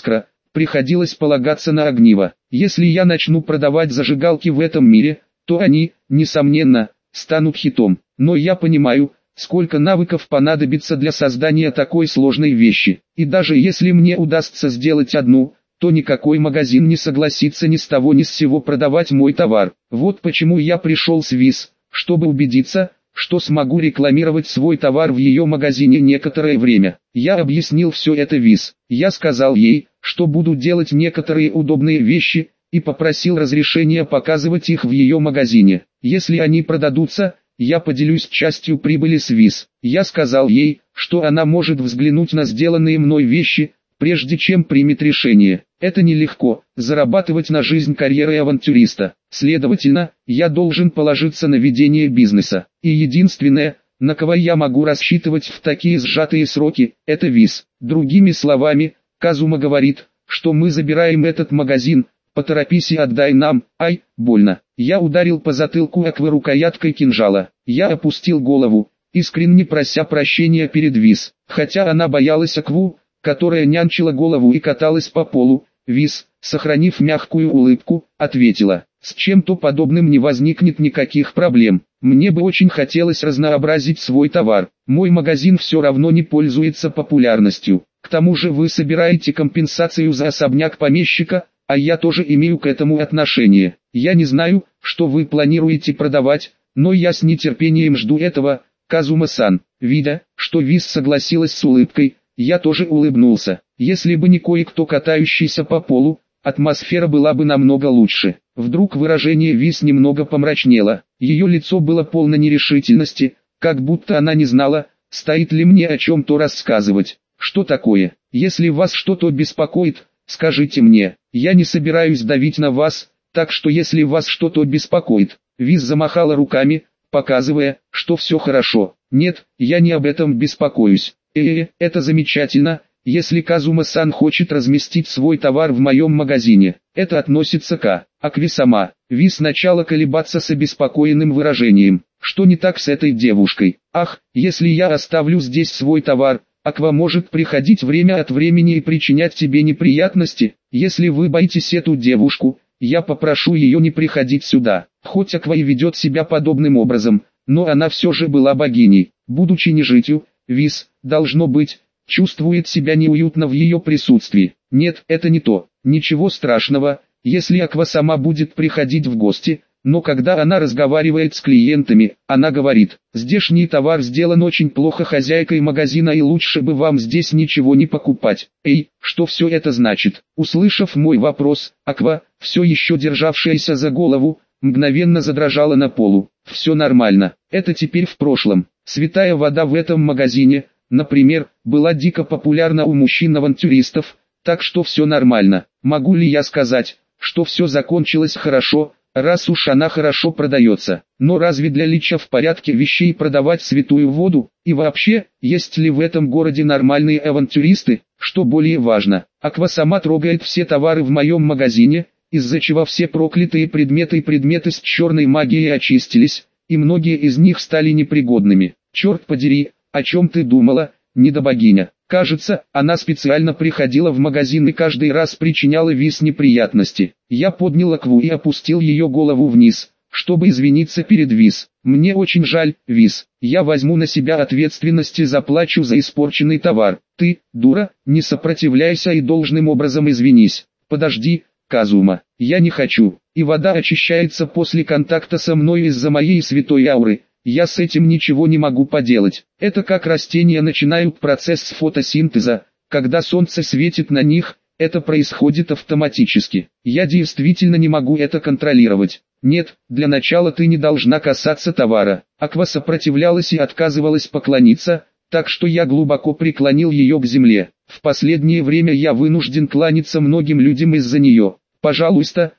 приходилось полагаться на огниво. Если я начну продавать зажигалки в этом мире, то они, несомненно, станут хитом. Но я понимаю, сколько навыков понадобится для создания такой сложной вещи. И даже если мне удастся сделать одну, то никакой магазин не согласится ни с того ни с сего продавать мой товар. Вот почему я пришел с ВИЗ, чтобы убедиться, что смогу рекламировать свой товар в ее магазине некоторое время. Я объяснил все это ВИЗ. Я сказал ей, что буду делать некоторые удобные вещи, и попросил разрешения показывать их в ее магазине. Если они продадутся, я поделюсь частью прибыли с ВИЗ. Я сказал ей, что она может взглянуть на сделанные мной вещи, прежде чем примет решение. Это нелегко, зарабатывать на жизнь карьерой авантюриста. Следовательно, я должен положиться на ведение бизнеса. И единственное, на кого я могу рассчитывать в такие сжатые сроки, это ВИЗ. Другими словами, Казума говорит, что мы забираем этот магазин, поторопись и отдай нам. Ай, больно. Я ударил по затылку Аквы рукояткой кинжала. Я опустил голову, искренне прося прощения перед ВИЗ. Хотя она боялась Акву, которая нянчила голову и каталась по полу, ВИЗ, сохранив мягкую улыбку, ответила: «С чем-то подобным не возникнет никаких проблем. Мне бы очень хотелось разнообразить свой товар. Мой магазин все равно не пользуется популярностью. К тому же вы собираете компенсацию за особняк помещика, а я тоже имею к этому отношение. Я не знаю, что вы планируете продавать, но я с нетерпением жду этого, Казума-сан». Видя, что ВИЗ согласилась с улыбкой, я тоже улыбнулся. Если бы не кое-кто катающийся по полу, атмосфера была бы намного лучше. Вдруг выражение ВИЗ немного помрачнело. Ее лицо было полно нерешительности, как будто она не знала, стоит ли мне о чем-то рассказывать. «Что такое? Если вас что-то беспокоит, скажите мне. Я не собираюсь давить на вас, так что если вас что-то беспокоит». ВИЗ замахала руками, показывая, что все хорошо. «Нет, я не об этом беспокоюсь. Это замечательно, если Казума-сан хочет разместить свой товар в моем магазине. Это относится к Акве сама». ВИЗ начала колебаться с обеспокоенным выражением. «Что не так с этой девушкой? Ах, если я оставлю здесь свой товар, Аква может приходить время от времени и причинять тебе неприятности. Если вы боитесь эту девушку, я попрошу ее не приходить сюда». Хоть Аква и ведет себя подобным образом, но она все же была богиней. Будучи нежитью, ВИЗ, должно быть, чувствует себя неуютно в ее присутствии. Нет, это не то. Ничего страшного, если Аква сама будет приходить в гости, но когда она разговаривает с клиентами, она говорит: «Здешний товар сделан очень плохо хозяйкой магазина и лучше бы вам здесь ничего не покупать». Эй, что все это значит? Услышав мой вопрос, Аква, все еще державшаяся за голову, мгновенно задрожала на полу. «Все нормально, это теперь в прошлом. Святая вода в этом магазине, например, была дико популярна у мужчин-авантюристов, так что все нормально. Могу ли я сказать, что все закончилось хорошо, раз уж она хорошо продается? Но разве для Лича в порядке вещей продавать святую воду? И вообще, есть ли в этом городе нормальные авантюристы? Что более важно, Аква сама трогает все товары в моем магазине, из-за чего все проклятые предметы с черной магией очистились, и многие из них стали непригодными. Черт подери, о чем ты думала, недобогиня? Кажется, она специально приходила в магазин и каждый раз причиняла ВИЗ неприятности. Я поднял Акву и опустил ее голову вниз, чтобы извиниться перед ВИЗ. «Мне очень жаль, ВИЗ. Я возьму на себя ответственность и заплачу за испорченный товар. Ты, дура, не сопротивляйся и должным образом извинись». «Подожди, Казума, я не хочу. И вода очищается после контакта со мной из-за моей святой ауры. Я с этим ничего не могу поделать. Это как растения начинают процесс фотосинтеза, когда солнце светит на них, это происходит автоматически. Я действительно не могу это контролировать. Нет, для начала ты не должна касаться товара». Аква сопротивлялась и отказывалась поклониться, так что я глубоко преклонил ее к земле. В последнее время я вынужден кланяться многим людям из-за нее. Пожалуйста,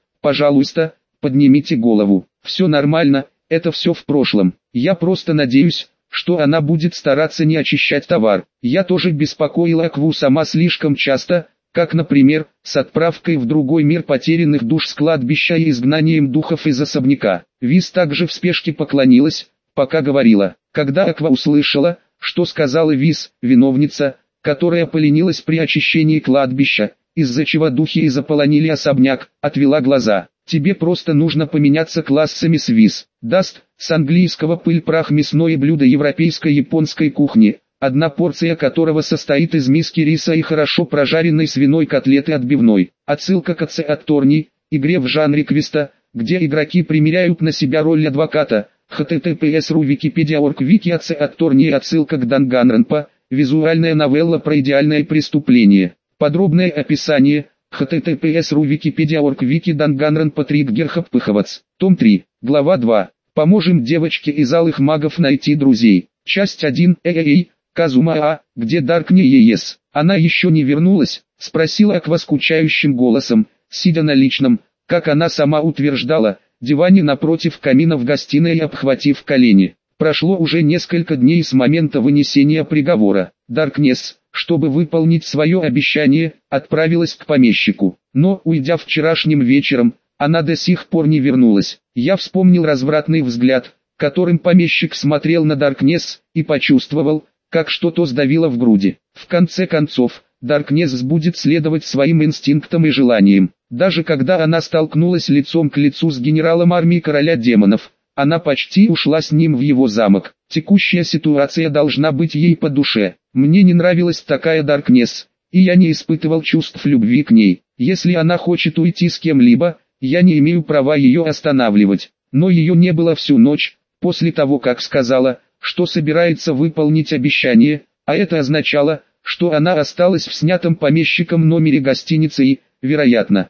поднимите голову. Все нормально, это все в прошлом. Я просто надеюсь, что она будет стараться не очищать товар. Я тоже беспокоила Акву сама слишком часто, как, например, с отправкой в другой мир потерянных душ с кладбища и изгнанием духов из особняка. ВИЗ также в спешке поклонилась, пока говорила. Когда Аква услышала, что сказала ВИЗ, виновница, которая поленилась при очищении кладбища, из-за чего духи и заполонили особняк, отвела глаза. Тебе просто нужно поменяться классами с виз. Даст, с английского пыль-прах мясное блюдо европейской японской кухни, одна порция которого состоит из миски риса и хорошо прожаренной свиной котлеты отбивной. Отсылка к Ace Attorney, игре в жанре квеста, где игроки примеряют на себя роль адвоката. https://ru Wikipedia.org Wiki Ace Attorney. Отсылка к Данганронпа, визуальная новелла про идеальное преступление. Подробное описание. https://ru Wikipedia.org Wiki Данганронпа Триггерхаппыховац. Том 3. Глава 2. Поможем девочке из алых магов найти друзей. Часть 1. Казума А, где Даркни ЕС? Она еще не вернулась? Спросила Аква скучающим голосом, сидя на личном, как она сама утверждала, диване напротив камина в гостиной и обхватив колени. Прошло уже несколько дней с момента вынесения приговора. Даркнесс, чтобы выполнить свое обещание, отправилась к помещику. Но, уйдя вчерашним вечером, она до сих пор не вернулась. Я вспомнил развратный взгляд, которым помещик смотрел на Даркнесс, и почувствовал, как что-то сдавило в груди. В конце концов, Даркнесс будет следовать своим инстинктам и желаниям. Даже когда она столкнулась лицом к лицу с генералом армии короля демонов, она почти ушла с ним в его замок. Текущая ситуация должна быть ей по душе. Мне не нравилась такая Даркнесс, и я не испытывал чувств любви к ней. Если она хочет уйти с кем-либо, я не имею права ее останавливать. Но ее не было всю ночь, после того как сказала, что собирается выполнить обещание, а это означало, что она осталась в снятом помещиком номере гостиницы и, вероятно,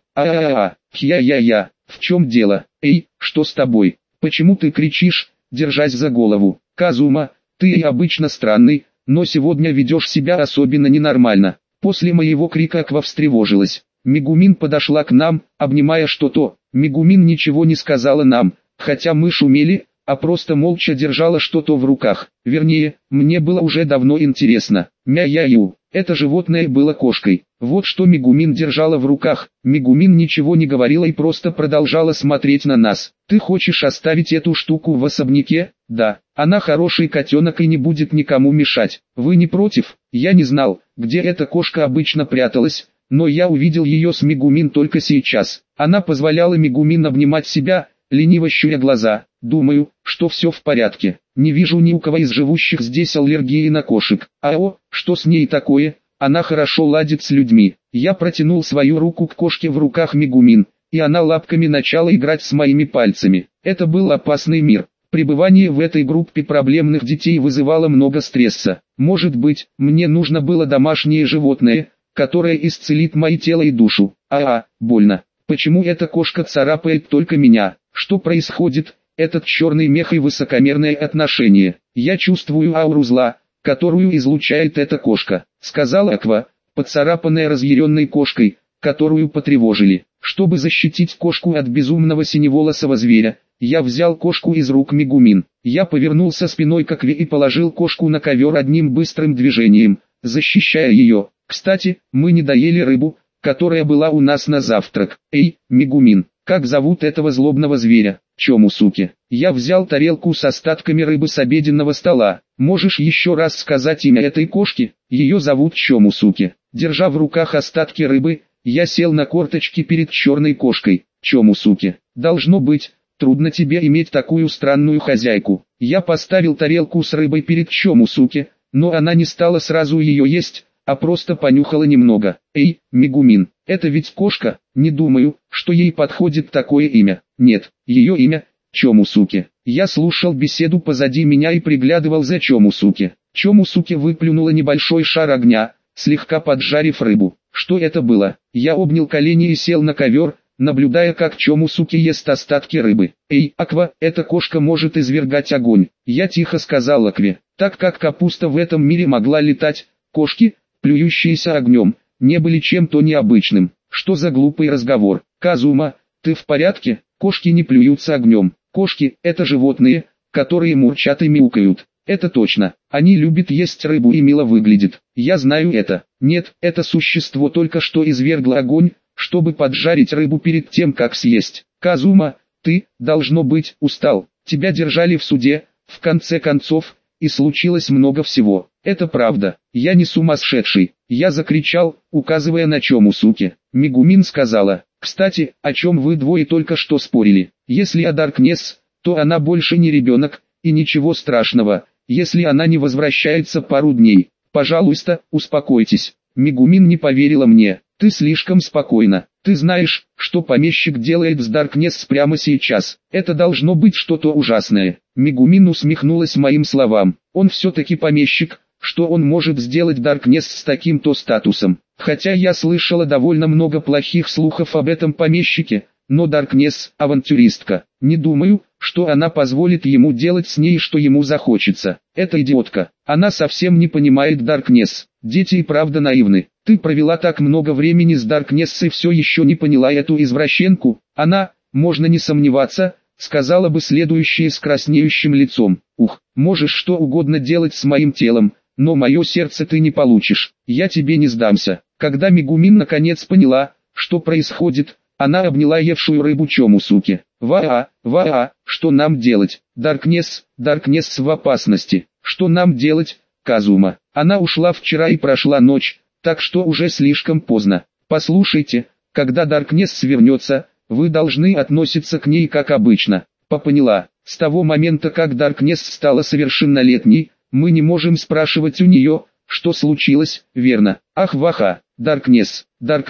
в чем дело? Эй, что с тобой? Почему ты кричишь, держась за голову? Казума, ты и обычно странный, но сегодня ведешь себя особенно ненормально. После моего крика Аква встревожилась. Мегумин подошла к нам, обнимая что-то. Мегумин ничего не сказала нам, хотя мы шумели, а просто молча держала что-то в руках. Вернее, мне было уже давно интересно. Мяяю, это животное было кошкой. Вот что Мегумин держала в руках. Мегумин ничего не говорила и просто продолжала смотреть на нас. Ты хочешь оставить эту штуку в особняке? Да, она хороший котенок и не будет никому мешать. Вы не против? Я не знал, где эта кошка обычно пряталась, но я увидел ее с Мегумин только сейчас. Она позволяла Мегумин обнимать себя, лениво щуря глаза. Думаю, что все в порядке. Не вижу ни у кого из живущих здесь аллергии на кошек. Что с ней такое? Она хорошо ладит с людьми. Я протянул свою руку к кошке в руках Мегумин, и она лапками начала играть с моими пальцами. Это был опасный мир. Пребывание в этой группе проблемных детей вызывало много стресса. Может быть, мне нужно было домашнее животное, которое исцелит мое тело и душу. Больно. Почему эта кошка царапает только меня? Что происходит? Этот черный мех и высокомерное отношение. Я чувствую ауру зла, которую излучает эта кошка, сказала Аква, поцарапанная разъяренной кошкой, которую потревожили. Чтобы защитить кошку от безумного синеволосого зверя, я взял кошку из рук Мегумин. Я повернулся спиной к Акве и положил кошку на ковер одним быстрым движением, защищая ее. Кстати, мы не доели рыбу, которая была у нас на завтрак. Эй, Мегумин, как зовут этого злобного зверя? Чомусуки. Я взял тарелку с остатками рыбы с обеденного стола. Можешь еще раз сказать имя этой кошки? Ее зовут Чомусуки. Держа в руках остатки рыбы, я сел на корточки перед черной кошкой. Чомусуки. Должно быть, трудно тебе иметь такую странную хозяйку. Я поставил тарелку с рыбой перед Чомусуки, но она не стала сразу ее есть, а просто понюхала немного. Эй, Мегумин, это ведь кошка? Не думаю, что ей подходит такое имя. Нет, ее имя – Чомусуки. Я слушал беседу позади меня и приглядывал за Чомусуки. Чомусуки выплюнула небольшой шар огня, слегка поджарив рыбу. Что это было? Я обнял колени и сел на ковер, наблюдая, как Чомусуки ест остатки рыбы. Эй, Аква, эта кошка может извергать огонь. Я тихо сказал Акве, так как капуста в этом мире могла летать, кошки, плюющиеся огнем, не были чем-то необычным. Что за глупый разговор? Казума, ты в порядке? Кошки не плюются огнем. Кошки – это животные, которые мурчат и мяукают. Это точно. Они любят есть рыбу и мило выглядят. Я знаю это. Нет, это существо только что извергло огонь, чтобы поджарить рыбу перед тем, как съесть. Казума, ты, должно быть, устал. Тебя держали в суде, в конце концов, и случилось много всего. Это правда. Я не сумасшедший. Я закричал, указывая на Чомусуке. Мегумин сказала: «Кстати, о чем вы двое только что спорили? Если о Даркнесс, то она больше не ребенок, и ничего страшного, если она не возвращается пару дней. Пожалуйста, успокойтесь». Мегумин не поверила мне. «Ты слишком спокойна. Ты знаешь, что помещик делает с Даркнесс прямо сейчас. Это должно быть что-то ужасное». Мегумин усмехнулась моим словам. «Он все-таки помещик. Что он может сделать Даркнесс с таким-то статусом? Хотя я слышала довольно много плохих слухов об этом помещике, но Даркнесс – авантюристка. Не думаю, что она позволит ему делать с ней, что ему захочется. Это идиотка. Она совсем не понимает Даркнесс. Дети и правда наивны. Ты провела так много времени с Даркнесс и все еще не поняла эту извращенку. Она, можно не сомневаться, сказала бы следующее с краснеющим лицом: «Ух, можешь что угодно делать с моим телом, но мое сердце ты не получишь, я тебе не сдамся». Когда Мегумин наконец поняла, что происходит, она обняла евшую рыбу Чомусуке. «Ваа, что нам делать? Даркнесс в опасности. Что нам делать, Казума? Она ушла вчера и прошла ночь, так что уже слишком поздно. Послушайте, когда Даркнесс вернется, вы должны относиться к ней как обычно». Поняла. С того момента, как Даркнесс стала совершеннолетней, мы не можем спрашивать у нее, что случилось, верно? Ах, ваха, Даркнесс,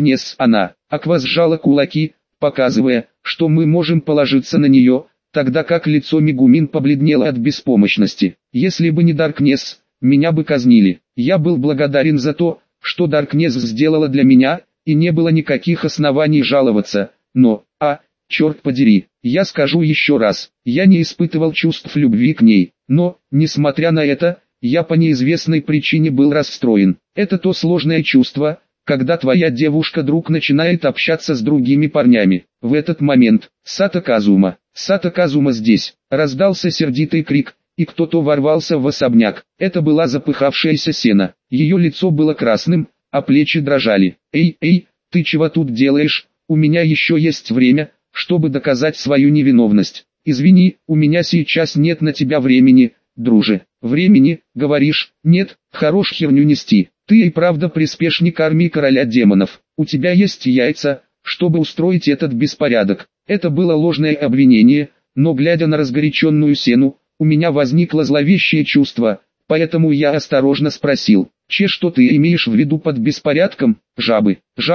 она. Аква сжала кулаки, показывая, что мы можем положиться на нее, тогда как лицо Мегумин побледнело от беспомощности. Если бы не Даркнесс, меня бы казнили. Я был благодарен за то, что Даркнесс сделала для меня, и не было никаких оснований жаловаться, но, черт подери, я скажу еще раз, я не испытывал чувств любви к ней, но, несмотря на это, я по неизвестной причине был расстроен. Это то сложное чувство, когда твоя девушка-друг начинает общаться с другими парнями. В этот момент, Сато Казума здесь, раздался сердитый крик, и кто-то ворвался в особняк. Это была запыхавшаяся Сена. Ее лицо было красным, а плечи дрожали. Эй, ты чего тут делаешь? У меня еще есть время, чтобы доказать свою невиновность. Извини, у меня сейчас нет на тебя времени, друже. Времени, говоришь? Нет, хорош херню нести. Ты и правда приспешник армии короля демонов. У тебя есть яйца, чтобы устроить этот беспорядок. Это было ложное обвинение, но глядя на разгоряченную Сену, у меня возникло зловещее чувство, поэтому я осторожно спросил: что ты имеешь в виду под беспорядком? Жабы,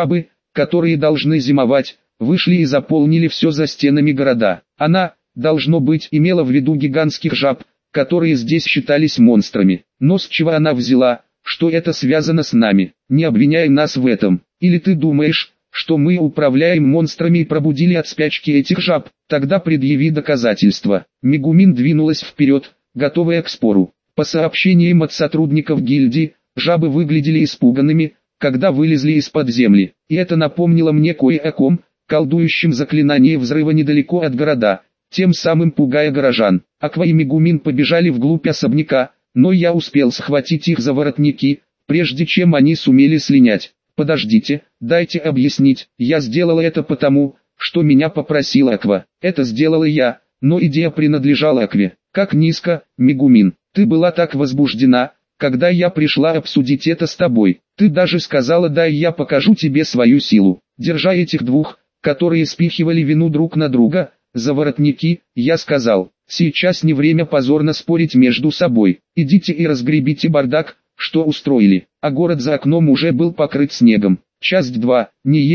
которые должны зимовать, вышли и заполнили все за стенами города. Она, должно быть, имела в виду гигантских жаб, которые здесь считались монстрами. Но с чего она взяла, что это связано с нами? Не обвиняй нас в этом. Или ты думаешь, что мы управляем монстрами и пробудили от спячки этих жаб? Тогда предъяви доказательства. Мегумин двинулась вперед, готовая к спору. По сообщениям от сотрудников гильдии, жабы выглядели испуганными, когда вылезли из-под земли. И это напомнило мне кое о ком, колдующем заклинание взрыва недалеко от города, тем самым пугая горожан. Аква и Мегумин побежали вглубь особняка, но я успел схватить их за воротники, прежде чем они сумели слинять. Подождите, дайте объяснить. Я сделала это потому, что меня попросила Аква. Это сделала я, но идея принадлежала Акве. Как низко, Мегумин. Ты была так возбуждена, когда я пришла обсудить это с тобой. Ты даже сказала: дай я покажу тебе свою силу. Держа этих двух, которые спихивали вину друг на друга, за воротники, я сказал: сейчас не время позорно спорить между собой. Идите и разгребите бардак, что устроили. А город за окном уже был покрыт снегом. Часть 2.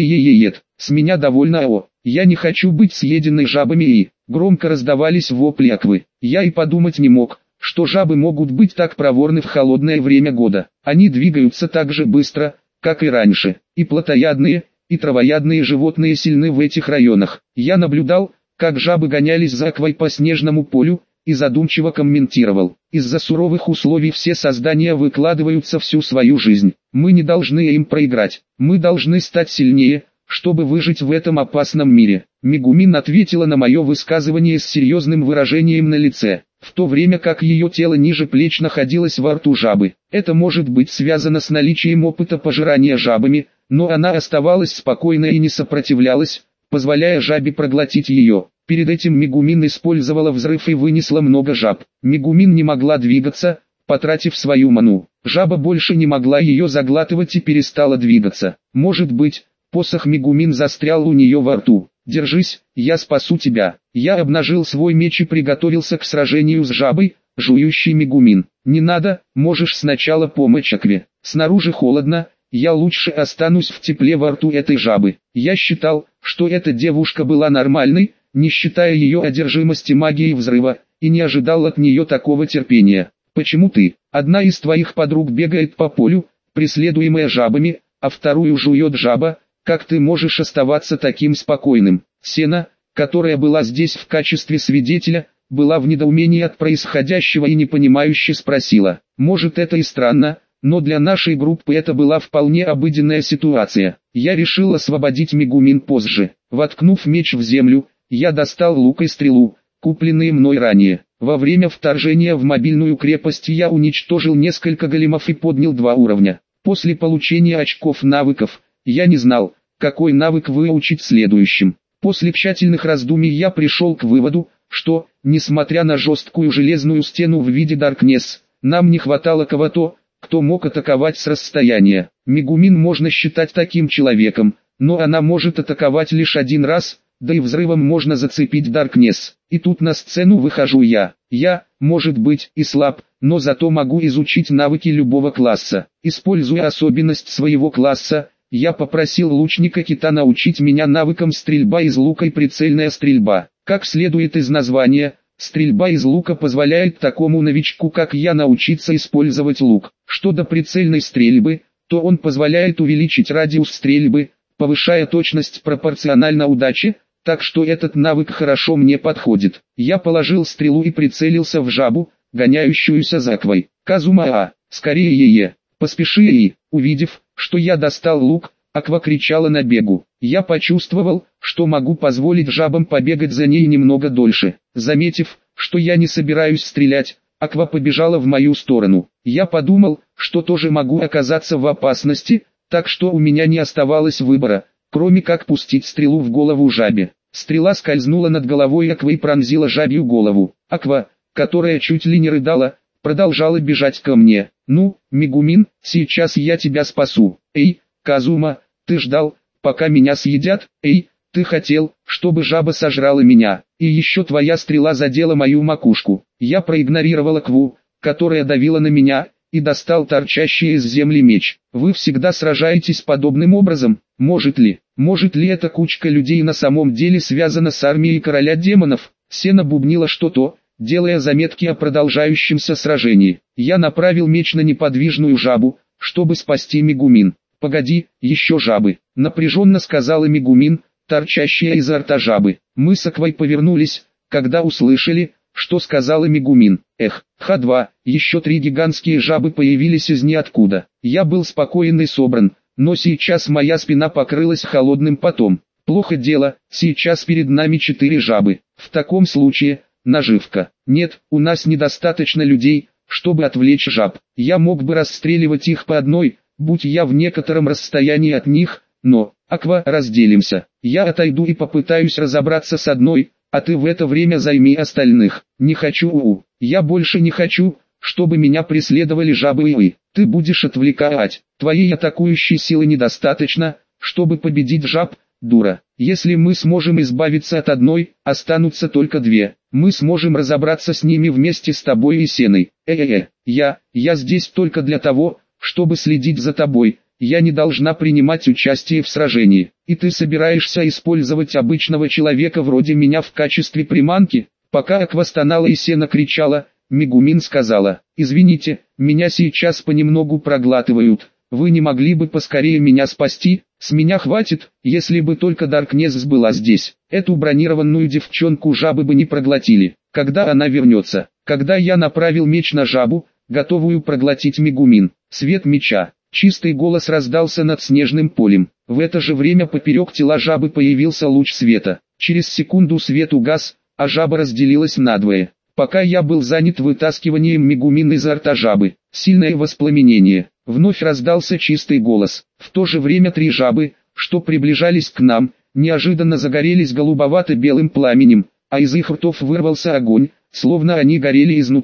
С меня довольно Я не хочу быть съеденной жабами и... Громко раздавались вопли Аквы. Я и подумать не мог, что жабы могут быть так проворны в холодное время года. Они двигаются так же быстро, как и раньше. И плотоядные, и травоядные животные сильны в этих районах. Я наблюдал, как жабы гонялись за Аквой по снежному полю, и задумчиво комментировал: из-за суровых условий все создания выкладываются всю свою жизнь. Мы не должны им проиграть. Мы должны стать сильнее, чтобы выжить в этом опасном мире. Мегумин ответила на мое высказывание с серьезным выражением на лице, в то время как ее тело ниже плеч находилось во рту жабы. Это может быть связано с наличием опыта пожирания жабами, но она оставалась спокойной и не сопротивлялась, позволяя жабе проглотить ее. Перед этим Мегумин использовала взрыв и вынесла много жаб. Мегумин не могла двигаться, потратив свою ману. Жаба больше не могла ее заглатывать и перестала двигаться. Может быть, посох Мегумин застрял у нее во рту. «Держись, я спасу тебя». Я обнажил свой меч и приготовился к сражению с жабой, жующей Мегумин. «Не надо, можешь сначала помочь Акве. Снаружи холодно, я лучше останусь в тепле во рту этой жабы». Я считал, что эта девушка была нормальной, не считая ее одержимости магией взрыва, и не ожидал от нее такого терпения. «Почему ты? Одна из твоих подруг бегает по полю, преследуемая жабами, а вторую жует жаба. Как ты можешь оставаться таким спокойным?» Сена, которая была здесь в качестве свидетеля, была в недоумении от происходящего и непонимающе спросила. «Может, это и странно, но для нашей группы это была вполне обыденная ситуация. Я решил освободить Мегумин позже. Воткнув меч в землю, я достал лук и стрелу, купленные мной ранее. Во время вторжения в мобильную крепость я уничтожил несколько големов и поднял 2 уровня. После получения очков навыков, я не знал, какой навык выучить следующим. После тщательных раздумий я пришел к выводу, что, несмотря на жесткую железную стену в виде Даркнесс, нам не хватало кого-то, кто мог атаковать с расстояния. Мегумин можно считать таким человеком, но она может атаковать лишь один раз, да и взрывом можно зацепить Даркнесс. И тут на сцену выхожу я. Я, может быть, и слаб, но зато могу изучить навыки любого класса. Используя особенность своего класса, я попросил лучника Кита научить меня навыкам стрельба из лука и прицельная стрельба. Как следует из названия, стрельба из лука позволяет такому новичку как я научиться использовать лук. Что до прицельной стрельбы, то он позволяет увеличить радиус стрельбы, повышая точность пропорционально удаче, так что этот навык хорошо мне подходит. Я положил стрелу и прицелился в жабу, гоняющуюся за Аквой. «Казума, скорее ее, поспеши!» И, увидев, что я достал лук, Аква кричала на бегу. Я почувствовал, что могу позволить жабам побегать за ней немного дольше. Заметив, что я не собираюсь стрелять, Аква побежала в мою сторону. Я подумал, что тоже могу оказаться в опасности, так что у меня не оставалось выбора, кроме как пустить стрелу в голову жабе. Стрела скользнула над головой Аквы и пронзила жабью голову. Аква, которая чуть ли не рыдала, продолжала бежать ко мне. «Ну, Мегумин, сейчас я тебя спасу. Эй, Казума, ты ждал, пока меня съедят? Эй, ты хотел, чтобы жаба сожрала меня, и еще твоя стрела задела мою макушку». Я проигнорировал Акву, которая давила на меня, и достал торчащий из земли меч. «Вы всегда сражаетесь подобным образом? Может ли эта кучка людей на самом деле связана с армией короля демонов?» Сена бубнила что-то, делая заметки о продолжающемся сражении. Я направил меч на неподвижную жабу, чтобы спасти Мегумин. «Погоди, еще жабы», — напряженно сказала Мегумин, торчащая изо рта жабы. Мы с Аквой повернулись, когда услышали, что сказала Мегумин. «Эх, Х2, еще 3 гигантские жабы появились из ниоткуда». Я был спокоен и собран, но сейчас моя спина покрылась холодным потом. «Плохо дело, сейчас перед нами 4 жабы. В таком случае, наживка. Нет, у нас недостаточно людей, чтобы отвлечь жаб. Я мог бы расстреливать их по одной, будь я в некотором расстоянии от них, но, Аква, разделимся. Я отойду и попытаюсь разобраться с одной, а ты в это время займи остальных». «Не хочу, я больше не хочу, чтобы меня преследовали жабы и ты будешь отвлекать. Твоей атакующей силы недостаточно, чтобы победить жаб, дура. Если мы сможем избавиться от одной, останутся только 2. Мы сможем разобраться с ними вместе с тобой и Сеной. Я здесь только для того, чтобы следить за тобой. Я не должна принимать участие в сражении. И ты собираешься использовать обычного человека вроде меня в качестве приманки?» Пока Аква стонала и Сена кричала, Мегумин сказала: «Извините, меня сейчас понемногу проглатывают. Вы не могли бы поскорее меня спасти? С меня хватит, если бы только Даркнесс была здесь. Эту бронированную девчонку жабы бы не проглотили. Когда она вернется?» Когда я направил меч на жабу, готовую проглотить Мегумин, свет меча, чистый голос раздался над снежным полем. В это же время поперек тела жабы появился луч света. Через секунду свет угас, а жаба разделилась надвое. Пока я был занят вытаскиванием Мегумин изо рта жабы, сильное воспламенение, вновь раздался чистый голос. В то же время 3 жабы, что приближались к нам, неожиданно загорелись голубовато-белым пламенем, а из их ртов вырвался огонь, словно они горели изнутри.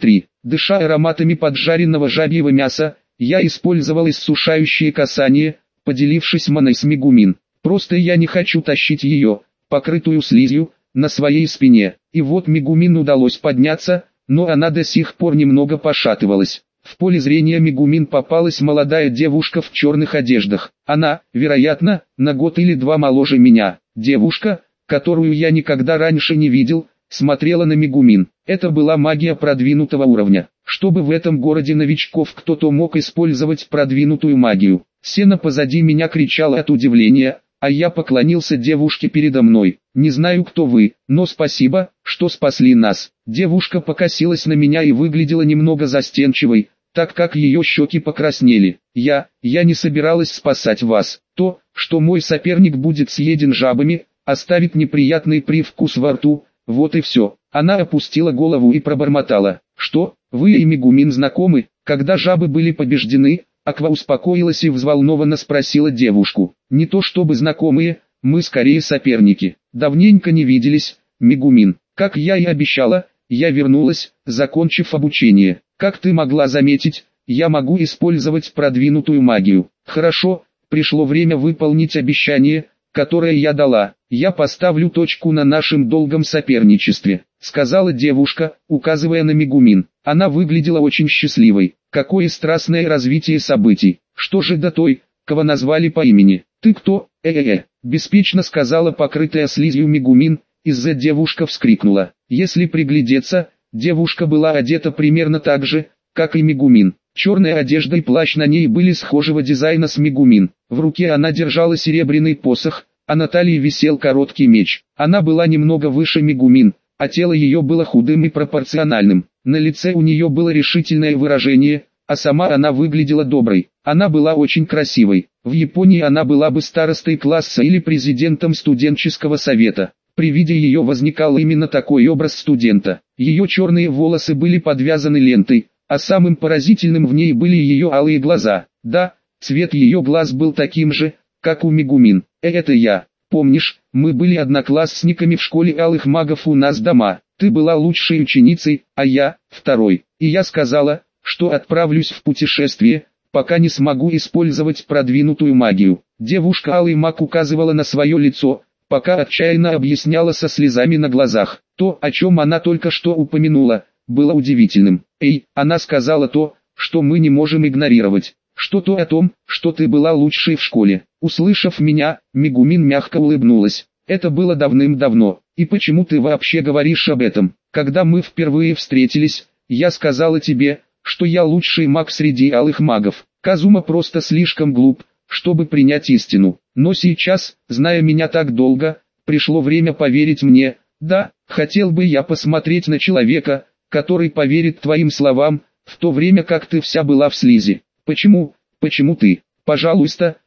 Дыша ароматами поджаренного жабьего мяса, я использовал иссушающее касание, поделившись маной с Мегумин. Просто я не хочу тащить ее, покрытую слизью, на своей спине. И вот Мегумин удалось подняться, но она до сих пор немного пошатывалась. В поле зрения Мегумин попалась молодая девушка в черных одеждах. Она, вероятно, на год или два моложе меня. Девушка, которую я никогда раньше не видел, смотрела на Мегумин. Это была магия продвинутого уровня. Чтобы в этом городе новичков кто-то мог использовать продвинутую магию. Сена позади меня кричала от удивления, а я поклонился девушке передо мной. Не знаю, кто вы, но спасибо, что спасли нас. Девушка покосилась на меня и выглядела немного застенчивой, так как ее щеки покраснели. Я не собиралась спасать вас. То, что мой соперник будет съеден жабами, оставит неприятный привкус во рту, вот и все. Она опустила голову и пробормотала. Что, вы и Мегумин знакомы? Когда жабы были побеждены, Аква успокоилась и взволнованно спросила девушку. Не то чтобы знакомые, мы скорее соперники. Давненько не виделись, Мегумин. Как я и обещала, я вернулась, закончив обучение. Как ты могла заметить, я могу использовать продвинутую магию. Хорошо, пришло время выполнить обещание, которое я дала. Я поставлю точку на нашем долгом соперничестве, сказала девушка, указывая на Мегумин. Она выглядела очень счастливой. Какое страстное развитие событий. Что же до той, кого назвали по имени? Ты кто? Беспечно сказала покрытая слизью Мегумин. Из-за девушка вскрикнула. Если приглядеться, девушка была одета примерно так же, как и Мегумин. Черная одежда и плащ на ней были схожего дизайна с Мегумин. В руке она держала серебряный посох, а на талии висел короткий меч. Она была немного выше Мегумин, а тело ее было худым и пропорциональным. На лице у нее было решительное выражение, а сама она выглядела доброй. Она была очень красивой. В Японии она была бы старостой класса или президентом студенческого совета. При виде ее возникал именно такой образ студента. Ее черные волосы были подвязаны лентой, а самым поразительным в ней были ее алые глаза. Да, цвет ее глаз был таким же, как у Мегумин. Это я. Помнишь, мы были одноклассниками в школе алых магов у нас дома. Ты была лучшей ученицей, а я – второй. И я сказала, что отправлюсь в путешествие, пока не смогу использовать продвинутую магию. Девушка алый маг указывала на свое лицо, пока отчаянно объясняла со слезами на глазах. То, о чем она только что упомянула, было удивительным. Она сказала то, что мы не можем игнорировать. Что-то о том, что ты была лучшей в школе. Услышав меня, Мегумин мягко улыбнулась. Это было давным-давно. И почему ты вообще говоришь об этом? Когда мы впервые встретились, я сказала тебе, что я лучший маг среди алых магов. Казума просто слишком глуп, чтобы принять истину. Но сейчас, зная меня так долго, пришло время поверить мне. Да, хотел бы я посмотреть на человека, который поверит твоим словам, в то время как ты вся была в слизи. Почему ты? Пожалуйста,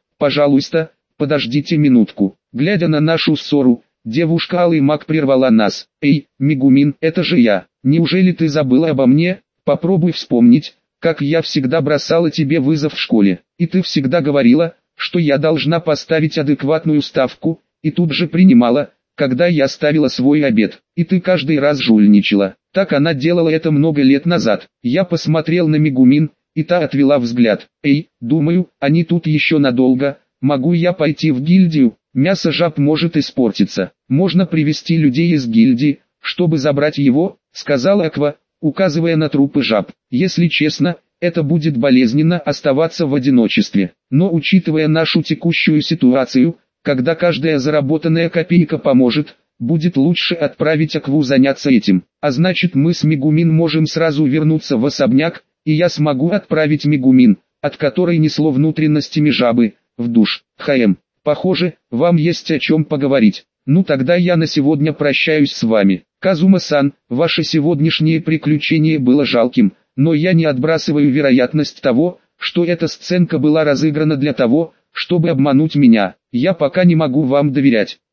подождите минутку. Глядя на нашу ссору, девушка алый маг прервала нас. Мегумин, это же я. Неужели ты забыла обо мне? Попробуй вспомнить, как я всегда бросала тебе вызов в школе. И ты всегда говорила, что я должна поставить адекватную ставку, и тут же принимала, когда я ставила свой обед. И ты каждый раз жульничала. Так она делала это много лет назад. Я посмотрел на Мегумин, и та отвела взгляд. Думаю, они тут еще надолго. Могу я пойти в гильдию? Мясо жаб может испортиться. Можно привести людей из гильдии, чтобы забрать его, сказала Аква, указывая на трупы жаб. Если честно, это будет болезненно оставаться в одиночестве. Но учитывая нашу текущую ситуацию, когда каждая заработанная копейка поможет, будет лучше отправить Акву заняться этим. А значит, мы с Мегумин можем сразу вернуться в особняк, и я смогу отправить Мегумин, от которой несло внутренностями жабы, в душ. Похоже, вам есть о чем поговорить. Ну тогда я на сегодня прощаюсь с вами. Казума-сан, ваше сегодняшнее приключение было жалким, но я не отбрасываю вероятность того, что эта сценка была разыграна для того, чтобы обмануть меня. Я пока не могу вам доверять.